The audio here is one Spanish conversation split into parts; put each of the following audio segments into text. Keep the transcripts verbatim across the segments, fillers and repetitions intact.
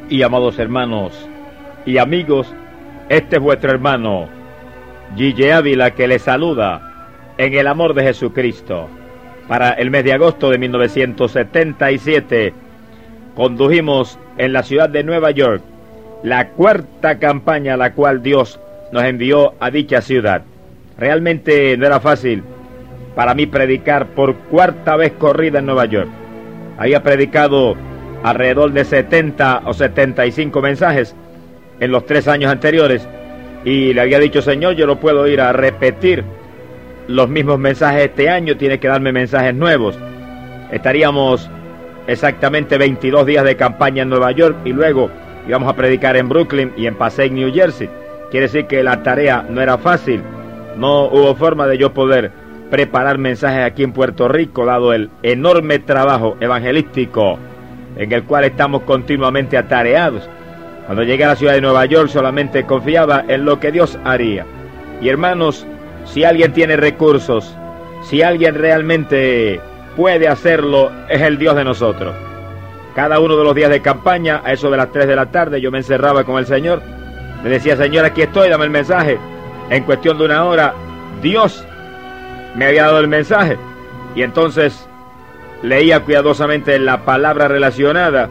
Y amados hermanos y amigos, este es vuestro hermano Gille Ávila, que les saluda en el amor de Jesucristo. Para el mes de agosto de mil novecientos setenta y siete condujimos en la ciudad de Nueva York la cuarta campaña a la cual Dios nos envió a dicha ciudad. Realmente no era fácil para mí predicar por cuarta vez corrida en Nueva York. Había predicado alrededor de setenta o setenta y cinco mensajes en los tres años anteriores y le había dicho: Señor, yo no puedo ir a repetir los mismos mensajes este año, tiene que darme mensajes nuevos. Estaríamos exactamente veintidós días de campaña en Nueva York y luego íbamos a predicar en Brooklyn y en Passaic, New Jersey. Quiere decir que la tarea no era fácil. No hubo forma de yo poder preparar mensajes aquí en Puerto Rico, dado el enorme trabajo evangelístico en el cual estamos continuamente atareados. Cuando llegué a la ciudad de Nueva York solamente confiaba en lo que Dios haría. Y hermanos, si alguien tiene recursos, si alguien realmente puede hacerlo, es el Dios de nosotros. Cada uno de los días de campaña, a eso de las tres de la tarde, yo me encerraba con el Señor. Le decía: Señor, aquí estoy, dame el mensaje. En cuestión de una hora, Dios me había dado el mensaje. Y entonces leía cuidadosamente la palabra relacionada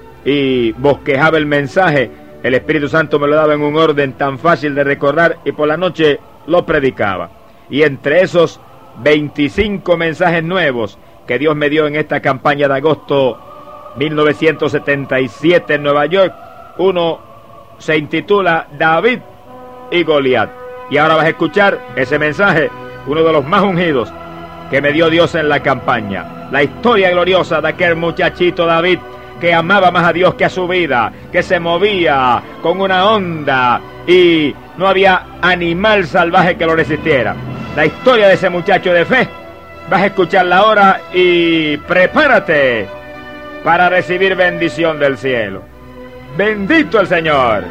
y bosquejaba el mensaje. El Espíritu Santo me lo daba en un orden tan fácil de recordar y por la noche lo predicaba. Y entre esos veinticinco mensajes nuevos que Dios me dio en esta campaña de agosto mil novecientos setenta y siete en Nueva York, uno se intitula David y Goliat. Y ahora vas a escuchar ese mensaje, uno de los más ungidos que me dio Dios en la campaña. La historia gloriosa de aquel muchachito David que amaba más a Dios que a su vida, que se movía con una onda y no había animal salvaje que lo resistiera. La historia de ese muchacho de fe, vas a escucharla ahora y prepárate para recibir bendición del cielo. ¡Bendito el Señor!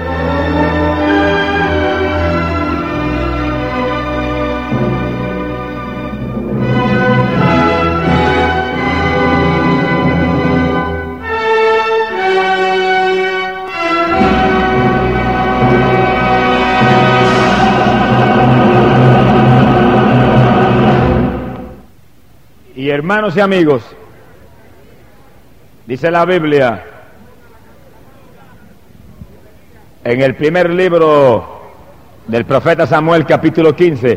Y hermanos y amigos, dice la Biblia en el primer libro del profeta Samuel, capítulo quince,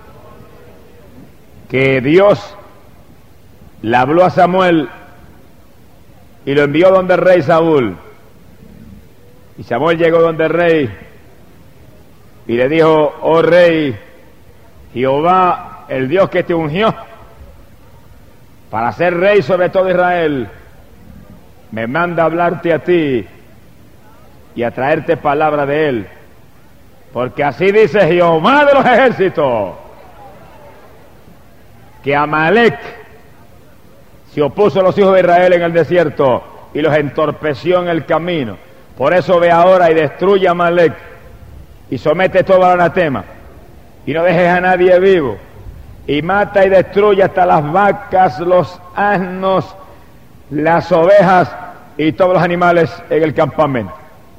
que Dios le habló a Samuel y lo envió donde el rey Saúl. Y Samuel llegó donde el rey y le dijo: oh rey, Jehová, el Dios que te ungió para ser rey sobre todo Israel, me manda a hablarte a ti y a traerte palabra de él, porque así dice Jehová de los ejércitos, que Amalec se opuso a los hijos de Israel en el desierto y los entorpeció en el camino. Por eso ve ahora y destruye a Amalec y somete todo al anatema y no dejes a nadie vivo. Y mata y destruye hasta las vacas, los asnos, las ovejas y todos los animales en el campamento.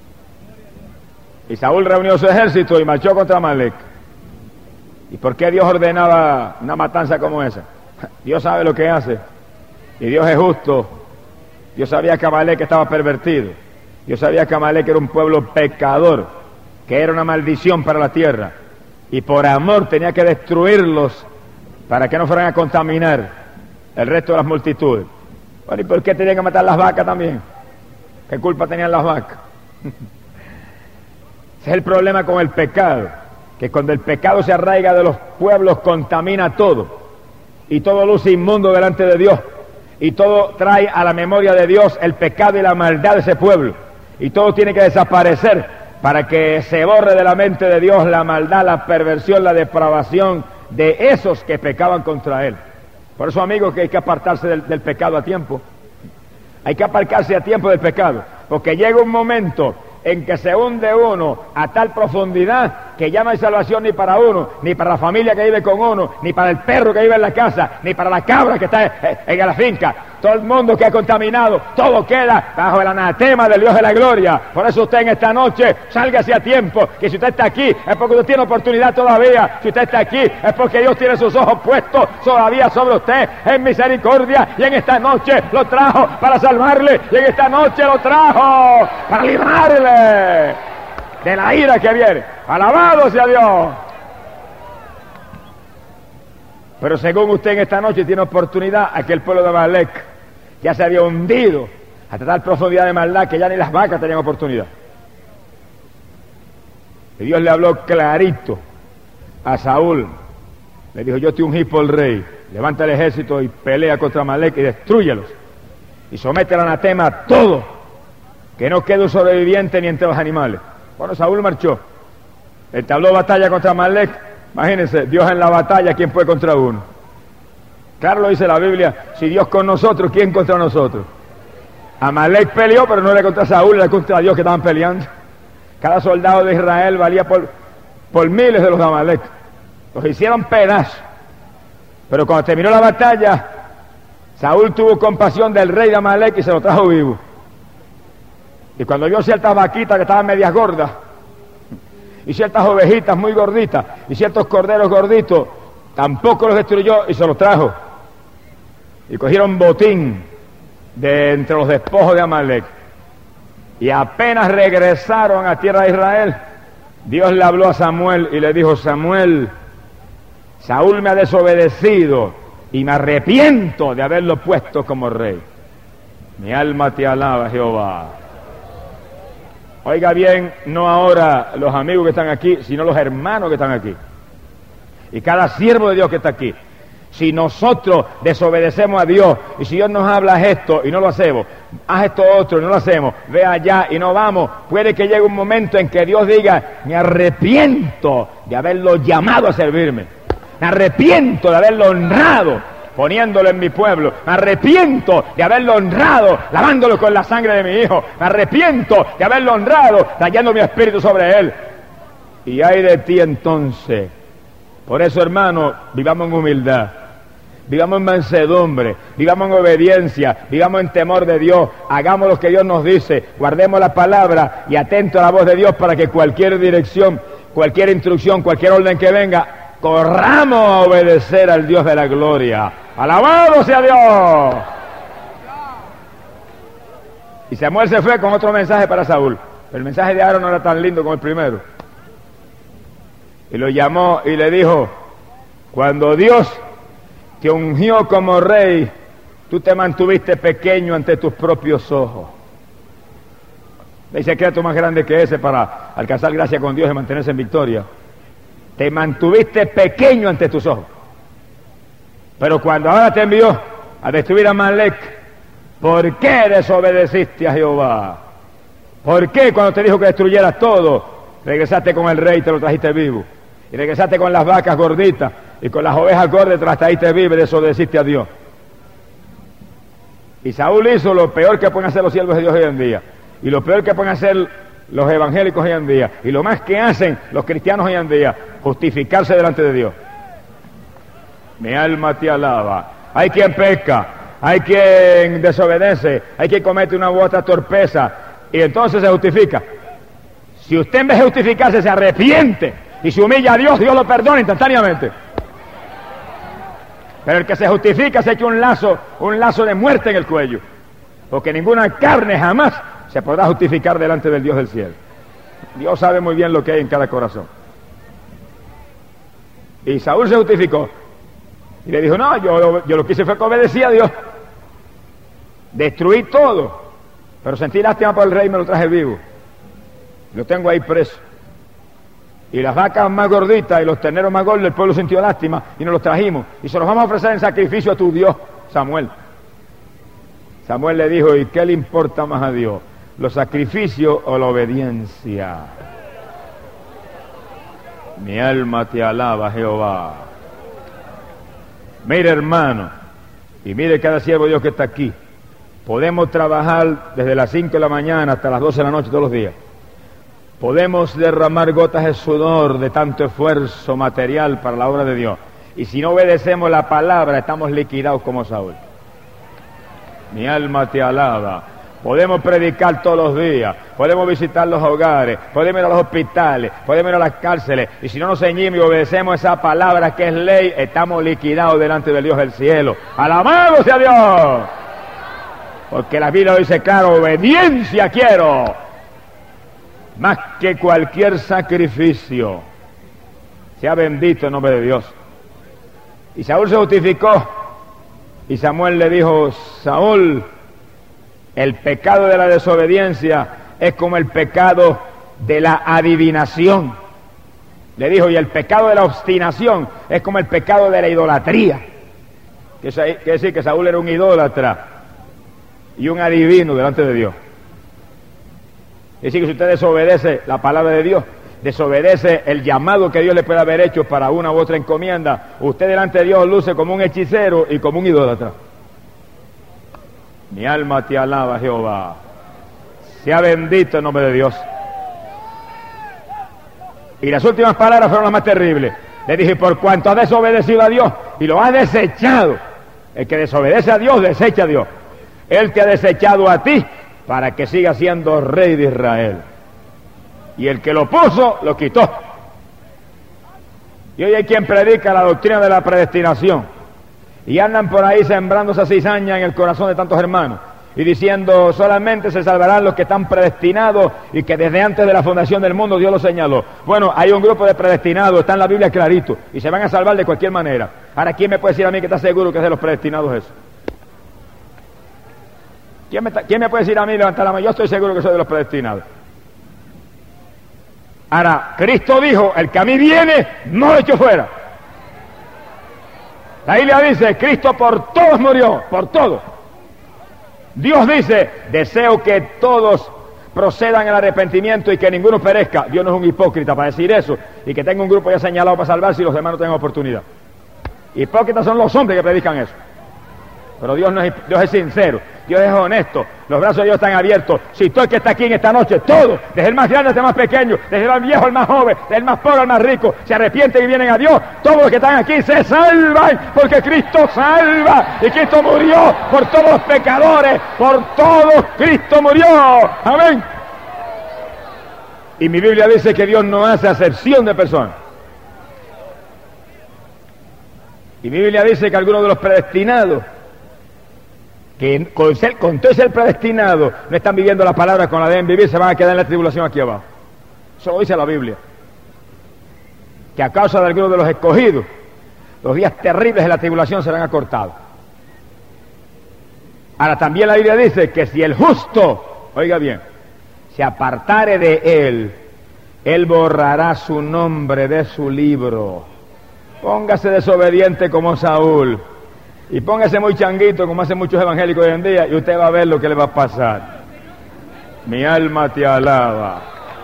Y Saúl reunió su ejército y marchó contra Amalec. ¿Y por qué Dios ordenaba una matanza como esa? Dios sabe lo que hace. Y Dios es justo. Dios sabía que Amalec estaba pervertido. Dios sabía que Amalec era un pueblo pecador, que era una maldición para la tierra. Y por amor tenía que destruirlos para que no fueran a contaminar el resto de las multitudes. Bueno, ¿y por qué tenían que matar las vacas también? ¿Qué culpa tenían las vacas? Ese es el problema con el pecado, que cuando el pecado se arraiga de los pueblos contamina todo, y todo luce inmundo delante de Dios, y todo trae a la memoria de Dios el pecado y la maldad de ese pueblo, y todo tiene que desaparecer para que se borre de la mente de Dios la maldad, la perversión, la depravación de esos que pecaban contra él. Por eso, amigos, que hay que apartarse del, del pecado a tiempo. Hay que apartarse a tiempo del pecado, porque llega un momento en que se hunde uno a tal profundidad que ya no hay salvación ni para uno, ni para la familia que vive con uno, ni para el perro que vive en la casa, ni para la cabra que está en la finca. Todo el mundo que ha contaminado, todo queda bajo el anatema del Dios de la gloria. Por eso usted en esta noche, sálgase a tiempo, que si usted está aquí es porque usted tiene oportunidad todavía. Si usted está aquí es porque Dios tiene sus ojos puestos todavía sobre usted en misericordia, y en esta noche lo trajo para salvarle, y en esta noche lo trajo para librarle de la ira que viene. Alabado sea Dios. Pero según usted en esta noche tiene oportunidad, aquel pueblo de Amalec ya se había hundido hasta tal profundidad de maldad que ya ni las vacas tenían oportunidad. Y Dios le habló clarito a Saúl. Le dijo: yo te ungí por rey, levanta el ejército y pelea contra Amalec y destrúyelos. Y somete al anatema a todo, que no quede un sobreviviente ni entre los animales. Bueno, Saúl marchó, entabló batalla contra Amalec. Imagínense, Dios en la batalla, ¿quién puede contra uno? Claro lo dice la Biblia: si Dios con nosotros, ¿quién contra nosotros? Amalec peleó, pero no era contra Saúl, era contra Dios que estaban peleando. Cada soldado de Israel valía por, por miles de los de Amalec. Los hicieron pedazos. Pero cuando terminó la batalla, Saúl tuvo compasión del rey de Amalec y se lo trajo vivo. Y cuando vio ciertas vaquitas que estaban medias gordas, y ciertas ovejitas muy gorditas, y ciertos corderos gorditos, tampoco los destruyó y se los trajo. Y cogieron botín de entre los despojos de Amalec. Y apenas regresaron a tierra de Israel, Dios le habló a Samuel y le dijo: Samuel, Saúl me ha desobedecido y me arrepiento de haberlo puesto como rey. Mi alma te alaba, Jehová. Oiga bien, no ahora los amigos que están aquí, sino los hermanos que están aquí. Y cada siervo de Dios que está aquí. Si nosotros desobedecemos a Dios, y si Dios nos habla esto y no lo hacemos, haz esto otro y no lo hacemos, ve allá y no vamos, puede que llegue un momento en que Dios diga: me arrepiento de haberlo llamado a servirme, me arrepiento de haberlo honrado poniéndolo en mi pueblo, me arrepiento de haberlo honrado lavándolo con la sangre de mi hijo, me arrepiento de haberlo honrado trayendo mi espíritu sobre él. Y ay de ti entonces. Por eso, hermano, vivamos en humildad, vivamos en mansedumbre, vivamos en obediencia, vivamos en temor de Dios, hagamos lo que Dios nos dice, guardemos la palabra y atento a la voz de Dios para que cualquier dirección, cualquier instrucción, cualquier orden que venga, corramos a obedecer al Dios de la gloria. ¡Alabado sea Dios! Y Samuel se fue con otro mensaje para Saúl. El mensaje de Aarón no era tan lindo como el primero. Y lo llamó y le dijo: cuando Dios te ungió como rey, tú te mantuviste pequeño ante tus propios ojos. No hay secreto más grande que ese para alcanzar gracia con Dios y mantenerse en victoria. Te mantuviste pequeño ante tus ojos. Pero cuando ahora te envió a destruir a Amalec, ¿por qué desobedeciste a Jehová? ¿Por qué cuando te dijo que destruyeras todo, regresaste con el rey y te lo trajiste vivo? Y regresaste con las vacas gorditas y con las ovejas gordas te las trajiste vivas y desobedeciste a Dios. Y Saúl hizo lo peor que pueden hacer los siervos de Dios hoy en día, y lo peor que pueden hacer los evangélicos hoy en día, y lo más que hacen los cristianos hoy en día: justificarse delante de Dios. Mi alma te alaba. Hay quien peca, hay quien desobedece, hay quien comete una u otra torpeza y entonces se justifica. Si usted en vez de justificarse se arrepiente y se humilla a Dios, Dios lo perdona instantáneamente. Pero el que se justifica se echa un lazo, un lazo de muerte en el cuello, porque ninguna carne jamás se podrá justificar delante del Dios del cielo. Dios sabe muy bien lo que hay en cada corazón. Y Saúl se justificó y le dijo: no, yo, yo lo que hice fue que obedecí a Dios, destruí todo, pero sentí lástima por el rey y me lo traje vivo, lo tengo ahí preso. Y las vacas más gorditas y los terneros más gordos, el pueblo sintió lástima y nos los trajimos y se los vamos a ofrecer en sacrificio a tu Dios, Samuel. Samuel le dijo: ¿y qué le importa más a Dios, los sacrificios o la obediencia? Mi alma te alaba, Jehová. Mire, hermano, y mire cada siervo de Dios que está aquí. Podemos trabajar desde las cinco de la mañana hasta las doce de la noche todos los días, podemos derramar gotas de sudor de tanto esfuerzo material para la obra de Dios. Y si no obedecemos la palabra, estamos liquidados como Saúl. Mi alma te alaba. Podemos predicar todos los días, podemos visitar los hogares, podemos ir a los hospitales, podemos ir a las cárceles, y si no nos ceñimos y obedecemos esa palabra que es ley, estamos liquidados delante del Dios del cielo. ¡Alabado sea Dios! Porque la Biblia dice claro, obediencia quiero, más que cualquier sacrificio. Sea bendito el nombre de Dios. Y Saúl se justificó, y Samuel le dijo, Saúl, el pecado de la desobediencia es como el pecado de la adivinación. Le dijo, y el pecado de la obstinación es como el pecado de la idolatría. Quiere decir que Saúl era un idólatra y un adivino delante de Dios. Es decir, que si usted desobedece la palabra de Dios, desobedece el llamado que Dios le puede haber hecho para una u otra encomienda, usted delante de Dios luce como un hechicero y como un idólatra. Mi alma te alaba, Jehová. Sea bendito el nombre de Dios. Y las últimas palabras fueron las más terribles. Le dije, por cuanto has desobedecido a Dios y lo has desechado, el que desobedece a Dios, desecha a Dios. Él te ha desechado a ti para que sigas siendo rey de Israel. Y el que lo puso, lo quitó. Y hoy hay quien predica la doctrina de la predestinación. Y andan por ahí sembrando esa cizaña en el corazón de tantos hermanos. Y diciendo, solamente se salvarán los que están predestinados y que desde antes de la fundación del mundo Dios lo señaló. Bueno, hay un grupo de predestinados, está en la Biblia clarito, y se van a salvar de cualquier manera. Ahora, ¿quién me puede decir a mí que está seguro que es de los predestinados eso? ¿Quién me, ¿quién me puede decir a mí, levantar la mano? Yo estoy seguro que soy de los predestinados. Ahora, Cristo dijo, el que a mí viene, no lo echo fuera. La Biblia dice, Cristo por todos murió, por todos. Dios dice, deseo que todos procedan al arrepentimiento y que ninguno perezca. Dios no es un hipócrita para decir eso, y que tenga un grupo ya señalado para salvarse y los demás no tengan oportunidad. Hipócritas son los hombres que predican eso. Pero Dios, no es, Dios es sincero, Dios es honesto, los brazos de Dios están abiertos. Si todo el que está aquí en esta noche, todos, desde el más grande hasta el más pequeño, desde el más viejo al más joven, desde el más pobre al más rico, se arrepienten y vienen a Dios, todos los que están aquí se salvan, porque Cristo salva, y Cristo murió por todos los pecadores, por todos Cristo murió, amén. Y mi Biblia dice que Dios no hace acepción de personas. Y mi Biblia dice que algunos de los predestinados, que con, ser, con todo ser predestinado, no están viviendo la palabra con la deben vivir, se van a quedar en la tribulación aquí abajo. Eso lo dice la Biblia. Que a causa de algunos de los escogidos, los días terribles de la tribulación serán acortados. Ahora también la Biblia dice que si el justo, oiga bien, se apartare de él, él borrará su nombre de su libro. Póngase desobediente como Saúl. Y póngase muy changuito, como hacen muchos evangélicos hoy en día, y usted va a ver lo que le va a pasar. Mi alma te alaba.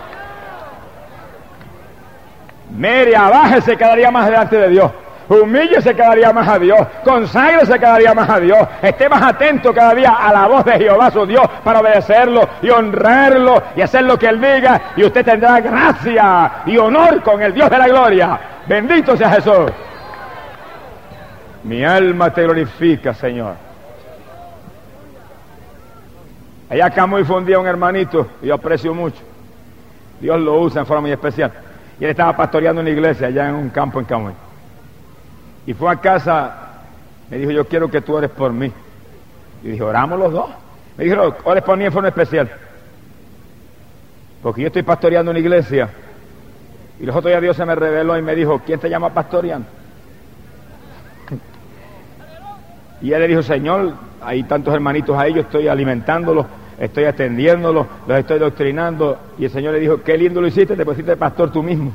Mire, abájese cada día más delante de Dios. Humíllese cada día más a Dios. Conságrese cada día más a Dios. Esté más atento cada día a la voz de Jehová su Dios para obedecerlo y honrarlo y hacer lo que Él diga. Y usted tendrá gracia y honor con el Dios de la gloria. Bendito sea Jesús. Mi alma te glorifica, Señor. Allá acá muy fue un día un hermanito, y yo aprecio mucho. Dios lo usa en forma muy especial. Y él estaba pastoreando una iglesia allá en un campo en Camuy. Y fue a casa, me dijo, yo quiero que tú ores por mí. Y dije, oramos los dos. Me dijo, ores por mí en forma especial. Porque yo estoy pastoreando una iglesia. Y los otros días Dios se me reveló y me dijo, ¿quién te llama pastoreando? Y él le dijo, Señor, hay tantos hermanitos ahí, yo estoy alimentándolos, estoy atendiéndolos, los estoy doctrinando. Y el Señor le dijo, qué lindo lo hiciste, te pusiste pastor tú mismo.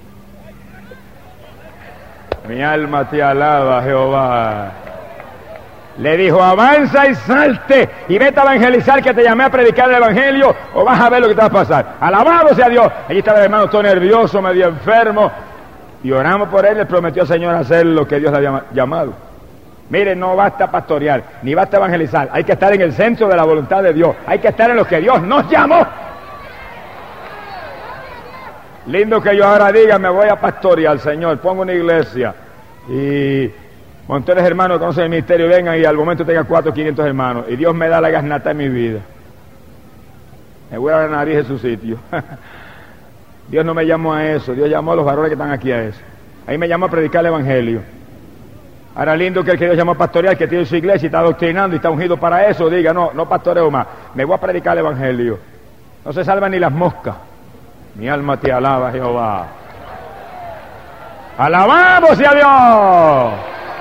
Mi alma te alaba, Jehová. Le dijo, avanza y salte y vete a evangelizar, que te llamé a predicar el evangelio, o vas a ver lo que te va a pasar. Alabado sea Dios. Allí estaba el hermano todo nervioso, medio enfermo, y oramos por él, le prometió al Señor hacer lo que Dios le había llamado. Mire, no basta pastorear, ni basta evangelizar, hay que estar en el centro de la voluntad de Dios, hay que estar en lo que Dios nos llamó. Lindo que yo ahora diga, me voy a pastorear, Señor, pongo una iglesia y montones de hermanos que conocen el ministerio vengan y al momento tenga cuatro o quinientos hermanos y Dios me da la gasnata en mi vida. Me voy a la nariz de su sitio. Dios no me llamó a eso, Dios llamó a los varones que están aquí a eso. Ahí me llamó a predicar el evangelio. Ahora lindo que el que Dios llamó a pastorear, que tiene su iglesia y está doctrinando y está ungido para eso, diga, no, no pastoreo más, me voy a predicar el evangelio. No se salvan ni las moscas. Mi alma te alaba, Jehová. ¡Alabamos a Dios!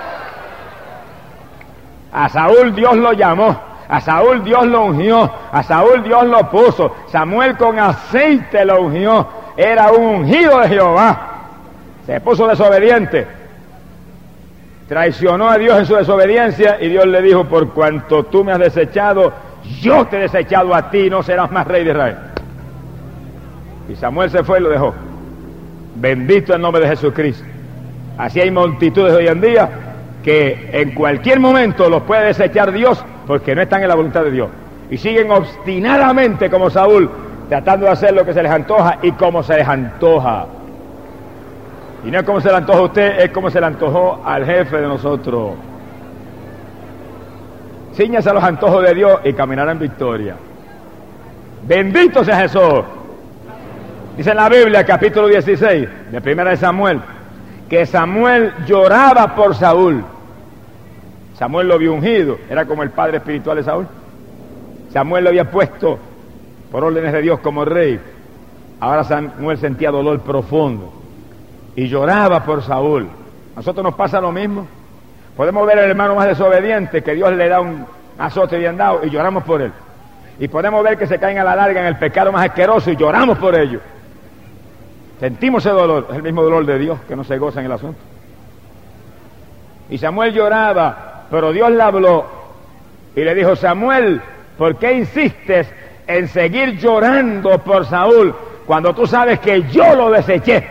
A Saúl Dios lo llamó, a Saúl Dios lo ungió, a Saúl Dios lo puso. Samuel con aceite lo ungió, era un ungido de Jehová. Se puso desobediente, traicionó a Dios en su desobediencia y Dios le dijo, por cuanto tú me has desechado, yo te he desechado a ti, no serás más rey de Israel. Y Samuel se fue y lo dejó. Bendito el nombre de Jesucristo. Así hay multitudes hoy en día que en cualquier momento los puede desechar Dios porque no están en la voluntad de Dios. Y siguen obstinadamente como Saúl, tratando de hacer lo que se les antoja y como se les antoja. Y no es como se le antoja a usted, es como se le antojó al jefe de nosotros. Cíñase a los antojos de Dios y caminará en victoria. Bendito sea Jesús. Dice en la Biblia, capítulo dieciséis, de Primera de Samuel, que Samuel lloraba por Saúl. Samuel lo vio ungido, era como el padre espiritual de Saúl. Samuel lo había puesto por órdenes de Dios como rey. Ahora Samuel sentía dolor profundo y lloraba por Saúl. A nosotros nos pasa lo mismo. Podemos ver al hermano más desobediente que Dios le da un azote bien dado y lloramos por él. Y podemos ver que se caen a la larga en el pecado más asqueroso y lloramos por ello. Sentimos ese dolor, es el mismo dolor de Dios que no se goza en el asunto. Y Samuel lloraba, pero Dios le habló y le dijo, Samuel, ¿por qué insistes en seguir llorando por Saúl cuando tú sabes que yo lo deseché?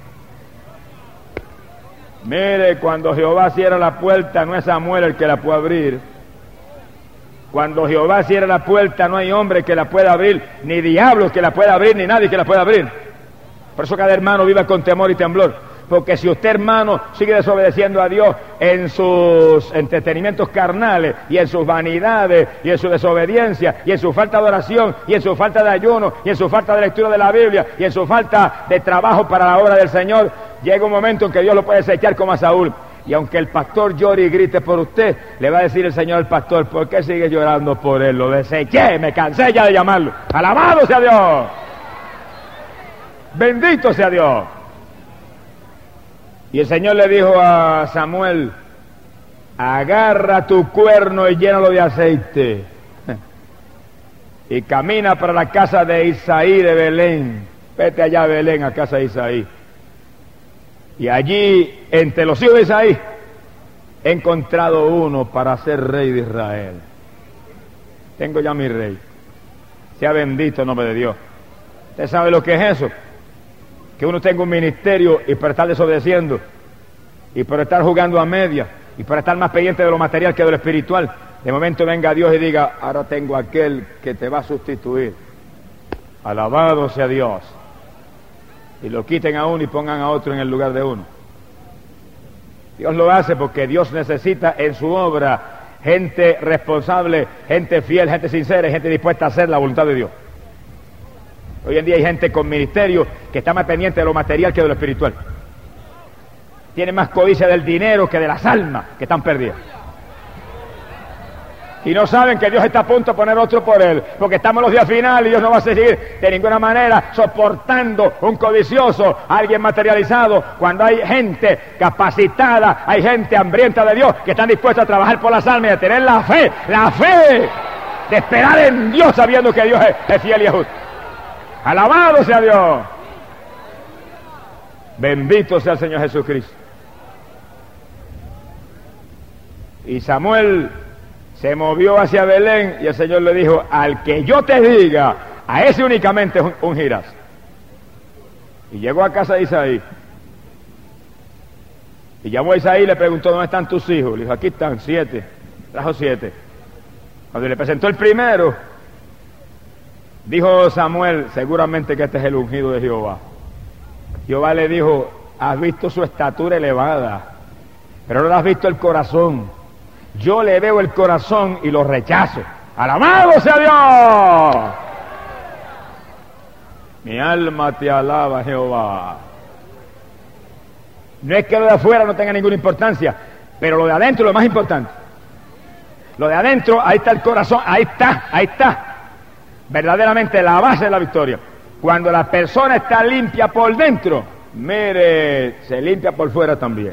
Mire, cuando Jehová cierra la puerta, no es Samuel el que la puede abrir. Cuando Jehová cierra la puerta, no hay hombre que la pueda abrir, ni diablo que la pueda abrir, ni nadie que la pueda abrir. Por eso cada hermano viva con temor y temblor. Porque si usted, hermano, sigue desobedeciendo a Dios en sus entretenimientos carnales y en sus vanidades y en su desobediencia y en su falta de oración y en su falta de ayuno y en su falta de lectura de la Biblia y en su falta de trabajo para la obra del Señor, llega un momento en que Dios lo puede desechar como a Saúl. Y aunque el pastor llore y grite por usted, le va a decir el Señor al pastor, ¿por qué sigue llorando por él? Lo deseché, me cansé ya de llamarlo. ¡Alabado sea Dios! ¡Bendito sea Dios! Y el Señor le dijo a Samuel, agarra tu cuerno y llénalo de aceite y camina para la casa de Isaí de Belén. Vete allá a Belén, a casa de Isaí. Y allí, entre los hijos de Isaí, he encontrado uno para ser rey de Israel. Tengo ya mi rey. Sea bendito el nombre de Dios. ¿Usted sabe lo que es eso? Que uno tenga un ministerio y por estar desobedeciendo, y por estar jugando a media, y por estar más pendiente de lo material que de lo espiritual, de momento venga Dios y diga, ahora tengo aquel que te va a sustituir. Alabado sea Dios. Y lo quiten a uno y pongan a otro en el lugar de uno. Dios lo hace porque Dios necesita en su obra gente responsable, gente fiel, gente sincera y gente dispuesta a hacer la voluntad de Dios. Hoy en día hay gente con ministerio que está más pendiente de lo material que de lo espiritual. Tiene más codicia del dinero que de las almas que están perdidas. Y no saben que Dios está a punto de poner otro por él, porque estamos en los días finales y Dios no va a seguir de ninguna manera soportando un codicioso, alguien materializado, cuando hay gente capacitada, hay gente hambrienta de Dios que están dispuestos a trabajar por las almas y a tener la fe, la fe de esperar en Dios sabiendo que Dios es, es fiel y es justo. Alabado sea Dios. Bendito sea el Señor Jesucristo. Y Samuel se movió hacia Belén y el Señor le dijo, al que yo te diga, a ese únicamente ungirás. Y llegó a casa de Isaí. Y llamó a Isaí y le preguntó, ¿dónde están tus hijos? Le dijo, aquí están, siete. Trajo siete. Cuando le presentó el primero, dijo Samuel, seguramente que este es el ungido de Jehová. Jehová le dijo, has visto su estatura elevada, pero no has visto el corazón. Yo le veo el corazón y lo rechazo. ¡Alabado sea Dios! Mi alma te alaba, Jehová. No es que lo de afuera no tenga ninguna importancia, pero lo de adentro es lo más importante. Lo de adentro, ahí está el corazón, ahí está, ahí está. Verdaderamente la base de la victoria. Cuando la persona está limpia por dentro, mire, se limpia por fuera también.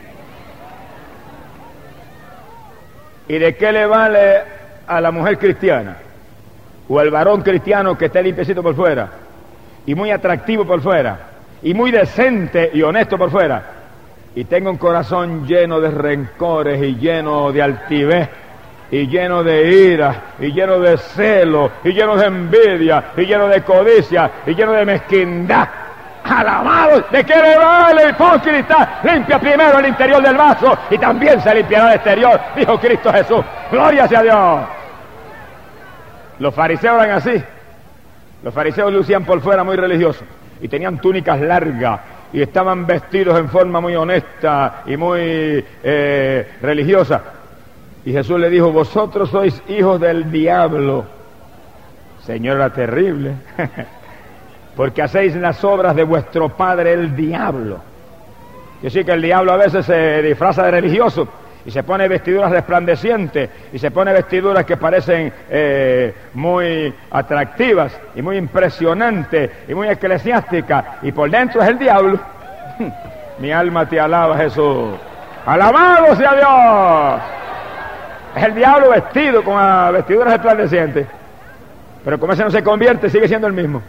¿Y de qué le vale a la mujer cristiana o al varón cristiano que esté limpiecito por fuera y muy atractivo por fuera y muy decente y honesto por fuera y tenga un corazón lleno de rencores y lleno de altivez y lleno de ira y lleno de celo y lleno de envidia y lleno de codicia y lleno de mezquindad? ¡Alabado! ¿De qué le vale, hipócrita? Limpia primero el interior del vaso y también se limpiará el exterior, dijo Cristo Jesús. ¡Gloria sea a Dios! Los fariseos eran así. Los fariseos lucían por fuera muy religiosos y tenían túnicas largas y estaban vestidos en forma muy honesta y muy eh, religiosa. Y Jesús le dijo, vosotros sois hijos del diablo. Señor, era terrible. Porque hacéis las obras de vuestro padre el diablo. Yo sé que el diablo a veces se disfraza de religioso y se pone vestiduras resplandecientes y se pone vestiduras que parecen eh, muy atractivas y muy impresionantes y muy eclesiásticas, y por dentro es el diablo. Mi alma te alaba, Jesús. ¡Alabado sea Dios! Es el diablo vestido con uh, vestiduras resplandecientes, pero como ese no se convierte, sigue siendo el mismo.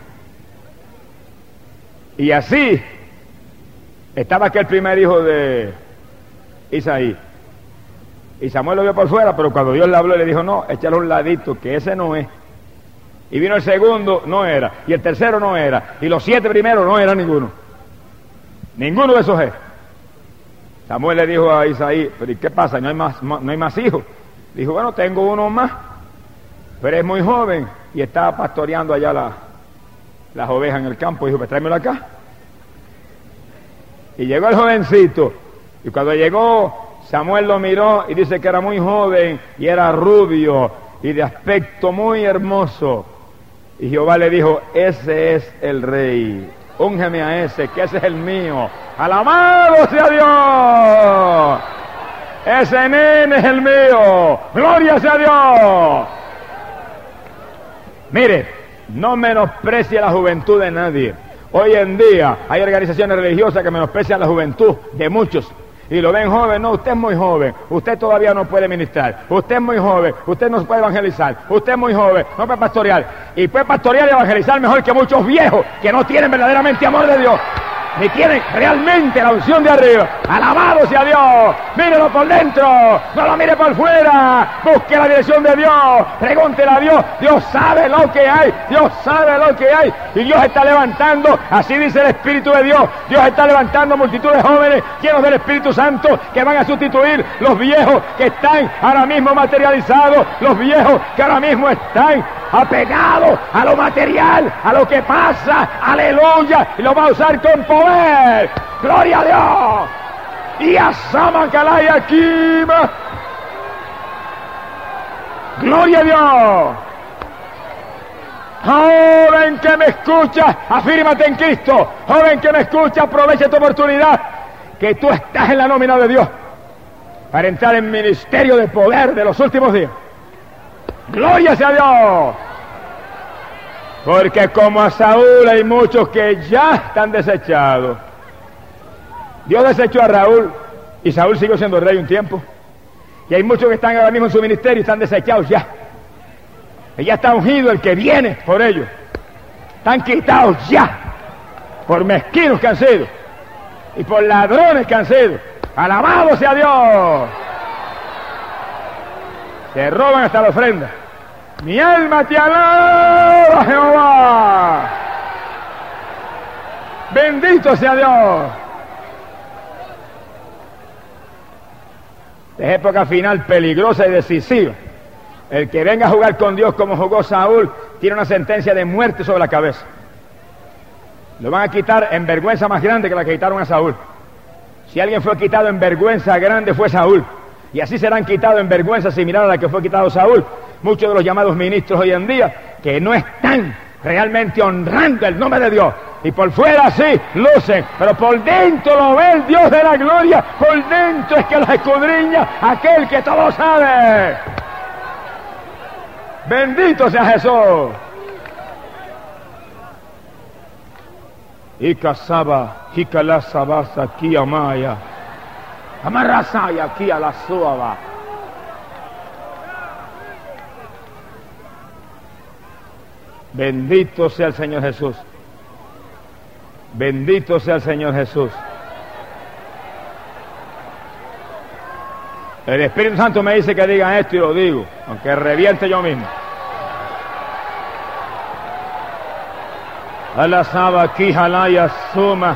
Y así estaba aquel primer hijo de Isaí. Y Samuel lo vio por fuera, pero cuando Dios le habló, le dijo, no, échale un ladito, que ese no es. Y vino el segundo, no era. Y el tercero no era. Y los siete primeros no era ninguno. Ninguno de esos es. Samuel le dijo a Isaí, pero ¿y qué pasa? ¿No hay más, no hay más hijos? Dijo, bueno, tengo uno más, pero es muy joven y estaba pastoreando allá la, las ovejas en el campo. Dijo, pues tráemelo acá. Y llegó el jovencito, y cuando llegó, Samuel lo miró y dice que era muy joven y era rubio y de aspecto muy hermoso. Y Jehová le dijo, ese es el rey, úngeme a ese, que ese es el mío. ¡Alabado sea Dios! Ese nene es el mío. ¡Gloria sea Dios! Mire, no menosprecie la juventud de nadie. Hoy en día hay organizaciones religiosas que menosprecian la juventud de muchos y lo ven joven. No, usted es muy joven, usted todavía no puede ministrar, usted es muy joven, usted no puede evangelizar, usted es muy joven, no puede pastorear, y puede pastorear y evangelizar mejor que muchos viejos que no tienen verdaderamente amor de Dios, ni tienen realmente la unción de arriba. ¡Alabado sea Dios! Mírelo por dentro, no lo mire por fuera, busque la dirección de Dios, pregúntele a Dios. Dios sabe lo que hay, Dios sabe lo que hay, y Dios está levantando, así dice el Espíritu de Dios, Dios está levantando multitudes jóvenes llenos del Espíritu Santo que van a sustituir los viejos que están ahora mismo materializados, los viejos que ahora mismo están apegados a lo material, a lo que pasa. Aleluya, y lo va a usar con poder. ¡Gloria a Dios! Y a Samakalay aquí. ¡Gloria a Dios! Joven que me escucha, afírmate en Cristo. Joven que me escucha, aprovecha tu oportunidad, que tú estás en la nómina de Dios para entrar en ministerio de poder de los últimos días. ¡Gloria sea a Dios! Porque como a Saúl hay muchos que ya están desechados. Dios desechó a Raúl y Saúl siguió siendo rey un tiempo. Y hay muchos que están ahora mismo en su ministerio y están desechados ya. Y ya está ungido el que viene por ellos. Están quitados ya por mezquinos que han sido y por ladrones que han sido. ¡Alabado sea Dios! Se roban hasta la ofrenda. Mi alma te alaba, Jehová. Bendito sea Dios. Es época final peligrosa y decisiva. El que venga a jugar con Dios como jugó Saúl tiene una sentencia de muerte sobre la cabeza. Lo van a quitar en vergüenza más grande que la que quitaron a Saúl. Si alguien fue quitado en vergüenza grande fue Saúl. Y así serán quitados en vergüenza similar a la que fue quitado Saúl muchos de los llamados ministros hoy en día, que no están realmente honrando el nombre de Dios. Y por fuera sí lucen, pero por dentro lo ve el Dios de la gloria. Por dentro es que los escudriña aquel que todo sabe. Bendito sea Jesús. Y casaba, y calasabasa aquí amaya. Amarrasaya aquí a la suaba. Bendito sea el Señor Jesús. Bendito sea el Señor Jesús. El Espíritu Santo me dice que diga esto y lo digo, aunque reviente yo mismo. Alasaba aquí jalaya suma.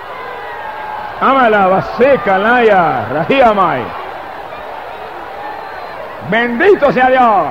Amala vaseca laya rahiamai. Bendito sea Dios.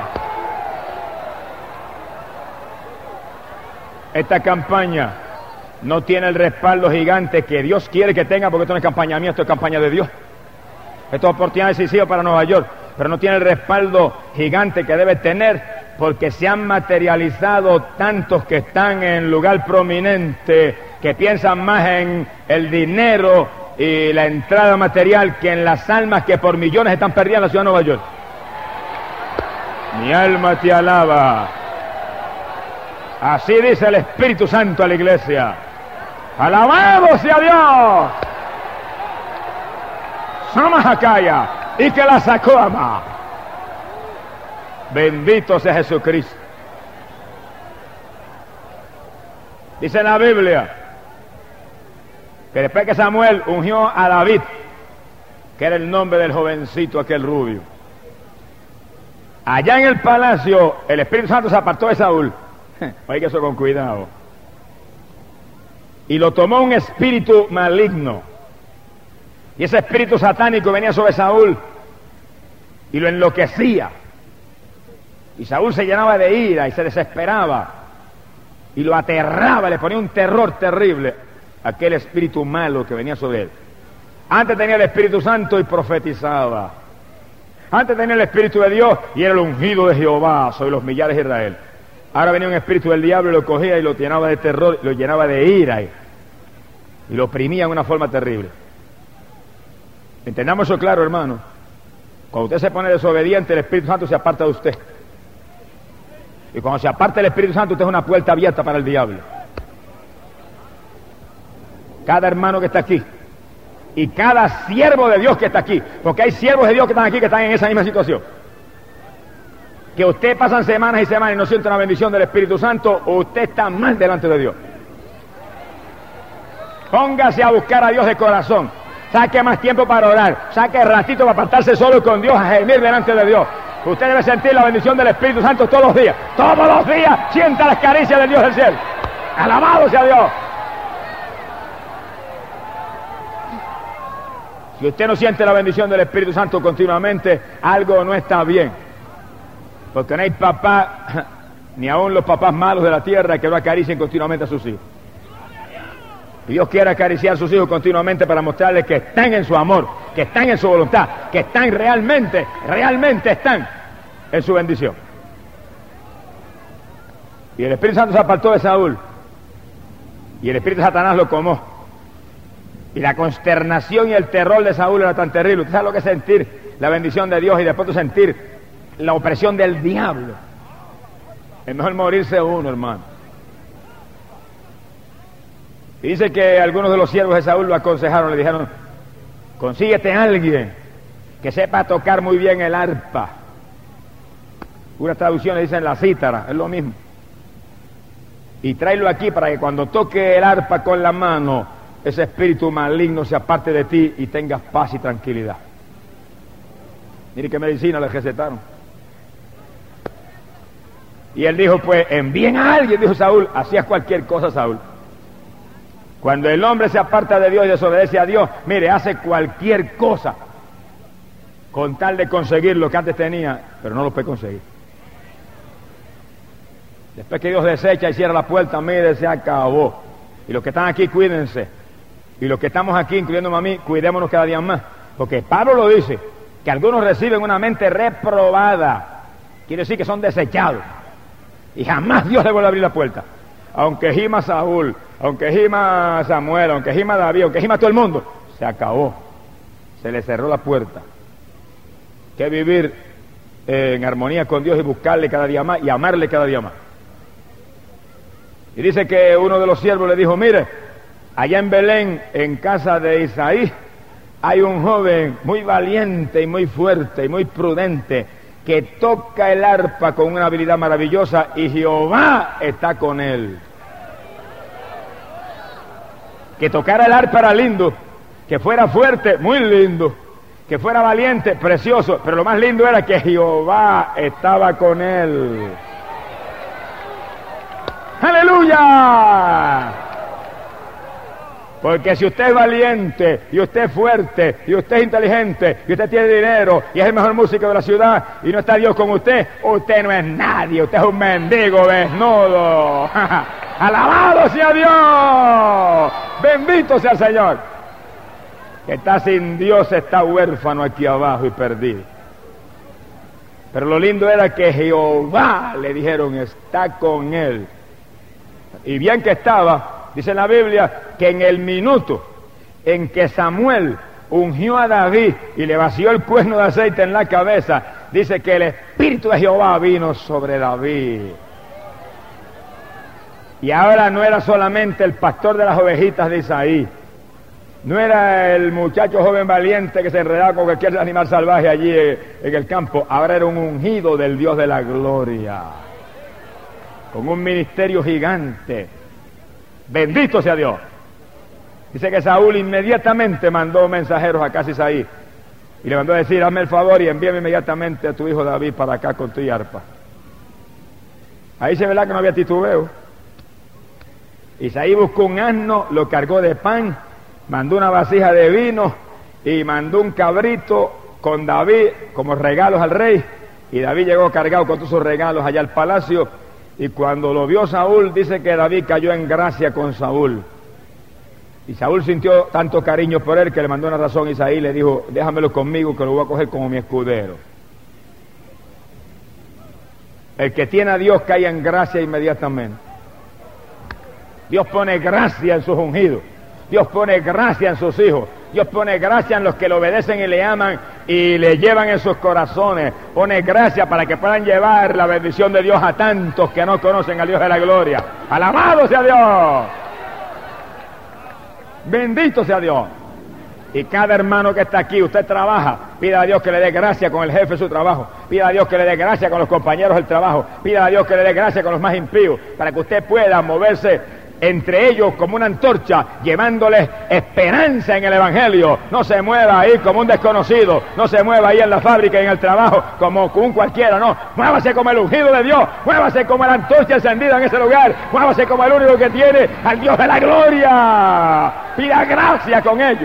Esta campaña no tiene el respaldo gigante que Dios quiere que tenga, porque esto no es campaña mía, esto es campaña de Dios. Esto es oportunidad decisiva para Nueva York, pero no tiene el respaldo gigante que debe tener, porque se han materializado tantos que están en lugar prominente, que piensan más en el dinero y la entrada material que en las almas que por millones están perdidas en la ciudad de Nueva York. Mi alma te alaba. Así dice el Espíritu Santo a la iglesia. ¡Alabado sea Dios! Samahakaya y que la sacó ama. Bendito sea Jesucristo. Dice en la Biblia que después que Samuel ungió a David, que era el nombre del jovencito aquel rubio, allá en el palacio el Espíritu Santo se apartó de Saúl. Oiga eso con cuidado. Y lo tomó un espíritu maligno. Y ese espíritu satánico venía sobre Saúl y lo enloquecía. Y Saúl se llenaba de ira y se desesperaba. Y lo aterraba, le ponía un terror terrible a aquel espíritu malo que venía sobre él. Antes tenía el Espíritu Santo y profetizaba. Antes tenía el Espíritu de Dios y era el ungido de Jehová sobre los millares de Israel. Ahora venía un espíritu del diablo y lo cogía y lo llenaba de terror, lo llenaba de ira y, y lo oprimía en una forma terrible. Entendamos eso claro, hermano. Cuando usted se pone desobediente, el Espíritu Santo se aparta de usted. Y cuando se aparta el Espíritu Santo, usted es una puerta abierta para el diablo. Cada hermano que está aquí y cada siervo de Dios que está aquí, porque hay siervos de Dios que están aquí que están en esa misma situación. Que usted pasan semanas y semanas y no siente una bendición del Espíritu Santo, o usted está mal delante de Dios. Póngase a buscar a Dios de corazón. Saque más tiempo para orar. Saque ratito para apartarse solo con Dios, a gemir delante de Dios. Usted debe sentir la bendición del Espíritu Santo todos los días. Todos los días sienta las caricias del Dios del cielo. Alabado sea Dios. Si usted no siente la bendición del Espíritu Santo continuamente, algo no está bien. Porque no hay papá, ni aún los papás malos de la tierra, que no acaricien continuamente a sus hijos. Y Dios quiere acariciar a sus hijos continuamente para mostrarles que están en su amor, que están en su voluntad, que están realmente, realmente están en su bendición. Y el Espíritu Santo se apartó de Saúl, y el Espíritu de Satanás lo comó. Y la consternación y el terror de Saúl era tan terrible. ¿Usted sabe lo que es sentir la bendición de Dios y después de sentir la opresión del diablo? Es mejor morirse uno, hermano. Y dice que algunos de los siervos de Saúl lo aconsejaron, le dijeron: consíguete a alguien que sepa tocar muy bien el arpa. Unas traducciones dicen la cítara, es lo mismo. Y tráelo aquí para que cuando toque el arpa con la mano, ese espíritu maligno se aparte de ti y tengas paz y tranquilidad. Mire qué medicina le recetaron. Y él dijo: pues envíen a alguien, dijo Saúl. Hacías cualquier cosa, Saúl. Cuando el hombre se aparta de Dios y desobedece a Dios, mire, hace cualquier cosa con tal de conseguir lo que antes tenía, pero no lo puede conseguir. Después que Dios desecha y cierra la puerta, mire, se acabó. Y los que están aquí, cuídense. Y los que estamos aquí, incluyéndome a mí, cuidémonos cada día más. Porque Pablo lo dice, que algunos reciben una mente reprobada. Quiere decir que son desechados. Y jamás Dios le vuelve a abrir la puerta. Aunque gima Saúl, aunque gima Samuel, aunque gima David, aunque gima todo el mundo, se acabó. Se le cerró la puerta. Que vivir eh, en armonía con Dios y buscarle cada día más y amarle cada día más. Y dice que uno de los siervos le dijo, mire, allá en Belén, en casa de Isaí, hay un joven muy valiente y muy fuerte y muy prudente que toca el arpa con una habilidad maravillosa y Jehová está con él. Que tocara el arpa era lindo, que fuera fuerte, muy lindo, que fuera valiente, precioso, pero lo más lindo era que Jehová estaba con él. ¡Aleluya! Porque si usted es valiente, y usted es fuerte, y usted es inteligente, y usted tiene dinero, y es el mejor músico de la ciudad, y no está Dios con usted, usted no es nadie, usted es un mendigo desnudo. ¡Alabado sea Dios! ¡Bendito sea el Señor! Que está sin Dios, está huérfano aquí abajo y perdido. Pero lo lindo era que Jehová, le dijeron, está con él. Y bien que estaba... Dice en la Biblia que en el minuto en que Samuel ungió a David y le vació el cuerno de aceite en la cabeza, dice que el Espíritu de Jehová vino sobre David. Y ahora no era solamente el pastor de las ovejitas de Isaí, no era el muchacho joven valiente que se enredaba con cualquier animal salvaje allí en el campo, ahora era un ungido del Dios de la gloria, con un ministerio gigante. Bendito sea Dios. Dice que Saúl inmediatamente mandó mensajeros a casa de Isaí y le mandó a decir, hazme el favor y envíame inmediatamente a tu hijo David para acá con tu arpa. Ahí se verá que no había titubeo. Isaí buscó un asno, lo cargó de pan, mandó una vasija de vino y mandó un cabrito con David como regalos al rey, y David llegó cargado con todos sus regalos allá al palacio. Y cuando lo vio Saúl, dice que David cayó en gracia con Saúl. Y Saúl sintió tanto cariño por él que le mandó una razón a Isaí y le dijo, déjamelo conmigo que lo voy a coger como mi escudero. El que tiene a Dios cae en gracia inmediatamente. Dios pone gracia en sus ungidos. Dios pone gracia en sus hijos. Dios pone gracia en los que le obedecen y le aman y le llevan en sus corazones. Pone gracia para que puedan llevar la bendición de Dios a tantos que no conocen al Dios de la gloria. ¡Alabado sea Dios! ¡Bendito sea Dios! Y cada hermano que está aquí, usted trabaja, pida a Dios que le dé gracia con el jefe de su trabajo, pida a Dios que le dé gracia con los compañeros del trabajo, pida a Dios que le dé gracia con los más impíos, para que usted pueda moverse entre ellos como una antorcha, llevándoles esperanza en el Evangelio. No se mueva ahí como un desconocido, no se mueva ahí en la fábrica y en el trabajo como un cualquiera, no. Muévase como el ungido de Dios, muévase como la antorcha encendida en ese lugar, muévase como el único que tiene al Dios de la gloria. Pida gracia con ellos.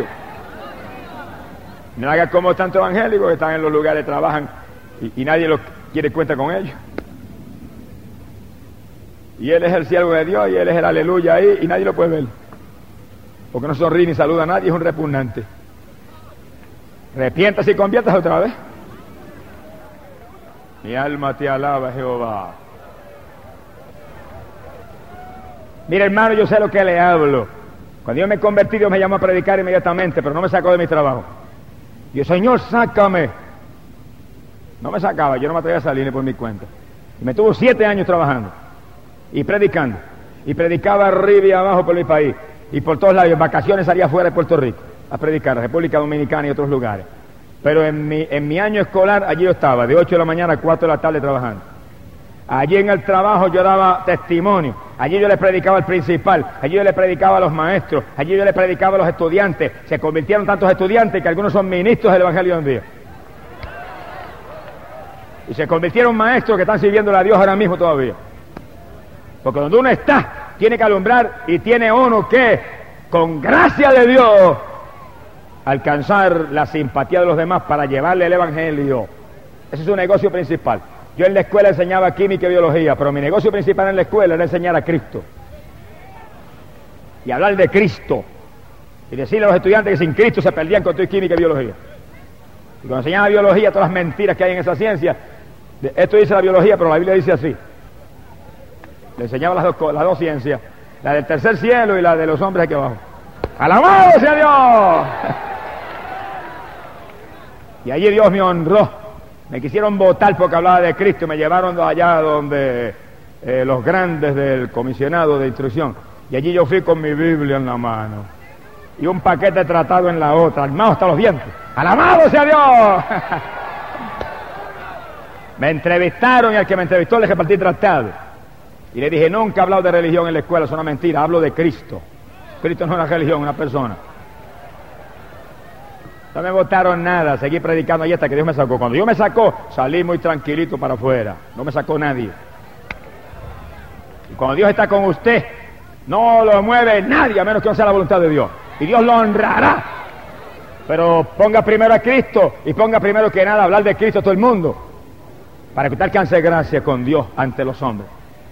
No haga como tantos evangélicos que están en los lugares, trabajan y, y nadie los quiere cuenta con ellos. Y él es el siervo de Dios y él es el aleluya ahí y nadie lo puede ver. Porque no sonríe ni saluda a nadie, es un repugnante. Arrepiéntase y conviértase otra vez. Mi alma te alaba, Jehová. Mira, hermano, yo sé lo que le hablo. Cuando yo me convertí, Dios me llamó a predicar inmediatamente, pero no me sacó de mi trabajo. Y yo, Señor, sácame. No me sacaba, yo no me atrevía a salir por mi cuenta. Y me tuvo siete años trabajando y predicando, y predicaba arriba y abajo por mi país, y por todos lados, en vacaciones salía fuera de Puerto Rico, a predicar, República Dominicana y otros lugares. Pero en mi, en mi año escolar, allí yo estaba, de ocho de la mañana a cuatro de la tarde trabajando. Allí en el trabajo yo daba testimonio, allí yo le predicaba al principal, allí yo le predicaba a los maestros, allí yo le predicaba a los estudiantes. Se convirtieron tantos estudiantes que algunos son ministros del Evangelio hoy en día. Y se convirtieron maestros que están sirviéndole a Dios ahora mismo todavía. Porque donde uno está, tiene que alumbrar y tiene uno que, con gracia de Dios, alcanzar la simpatía de los demás para llevarle el Evangelio. Ese es su negocio principal. Yo en la escuela enseñaba química y biología, pero mi negocio principal en la escuela era enseñar a Cristo. y hablar de Cristo. Y decirle a los estudiantes que sin Cristo se perdían con todo química y biología. Y cuando enseñaba biología, todas las mentiras que hay en esa ciencia, esto dice la biología, pero la Biblia dice así. Le enseñaba las dos, las dos ciencias, la del tercer cielo y la de los hombres aquí abajo. ¡Alabado sea Dios! Y allí Dios me honró. Me quisieron votar porque hablaba de Cristo y me llevaron allá donde eh, los grandes del comisionado de instrucción. Y allí yo fui con mi Biblia en la mano y un paquete de tratado en la otra, armado hasta los dientes. ¡Alabado sea Dios! Me entrevistaron y al que me entrevistó le repartí tratado. Y le dije, nunca he hablado de religión en la escuela, es una mentira, hablo de Cristo. Cristo no es una religión, una persona. No me votaron nada, seguí predicando allí hasta que Dios me sacó. Cuando Dios me sacó, salí muy tranquilito para afuera. No me sacó nadie. Y cuando Dios está con usted, no lo mueve nadie a menos que no sea la voluntad de Dios. Y Dios lo honrará. Pero ponga primero a Cristo y ponga primero que nada hablar de Cristo a todo el mundo, para que usted alcance gracia con Dios ante los hombres.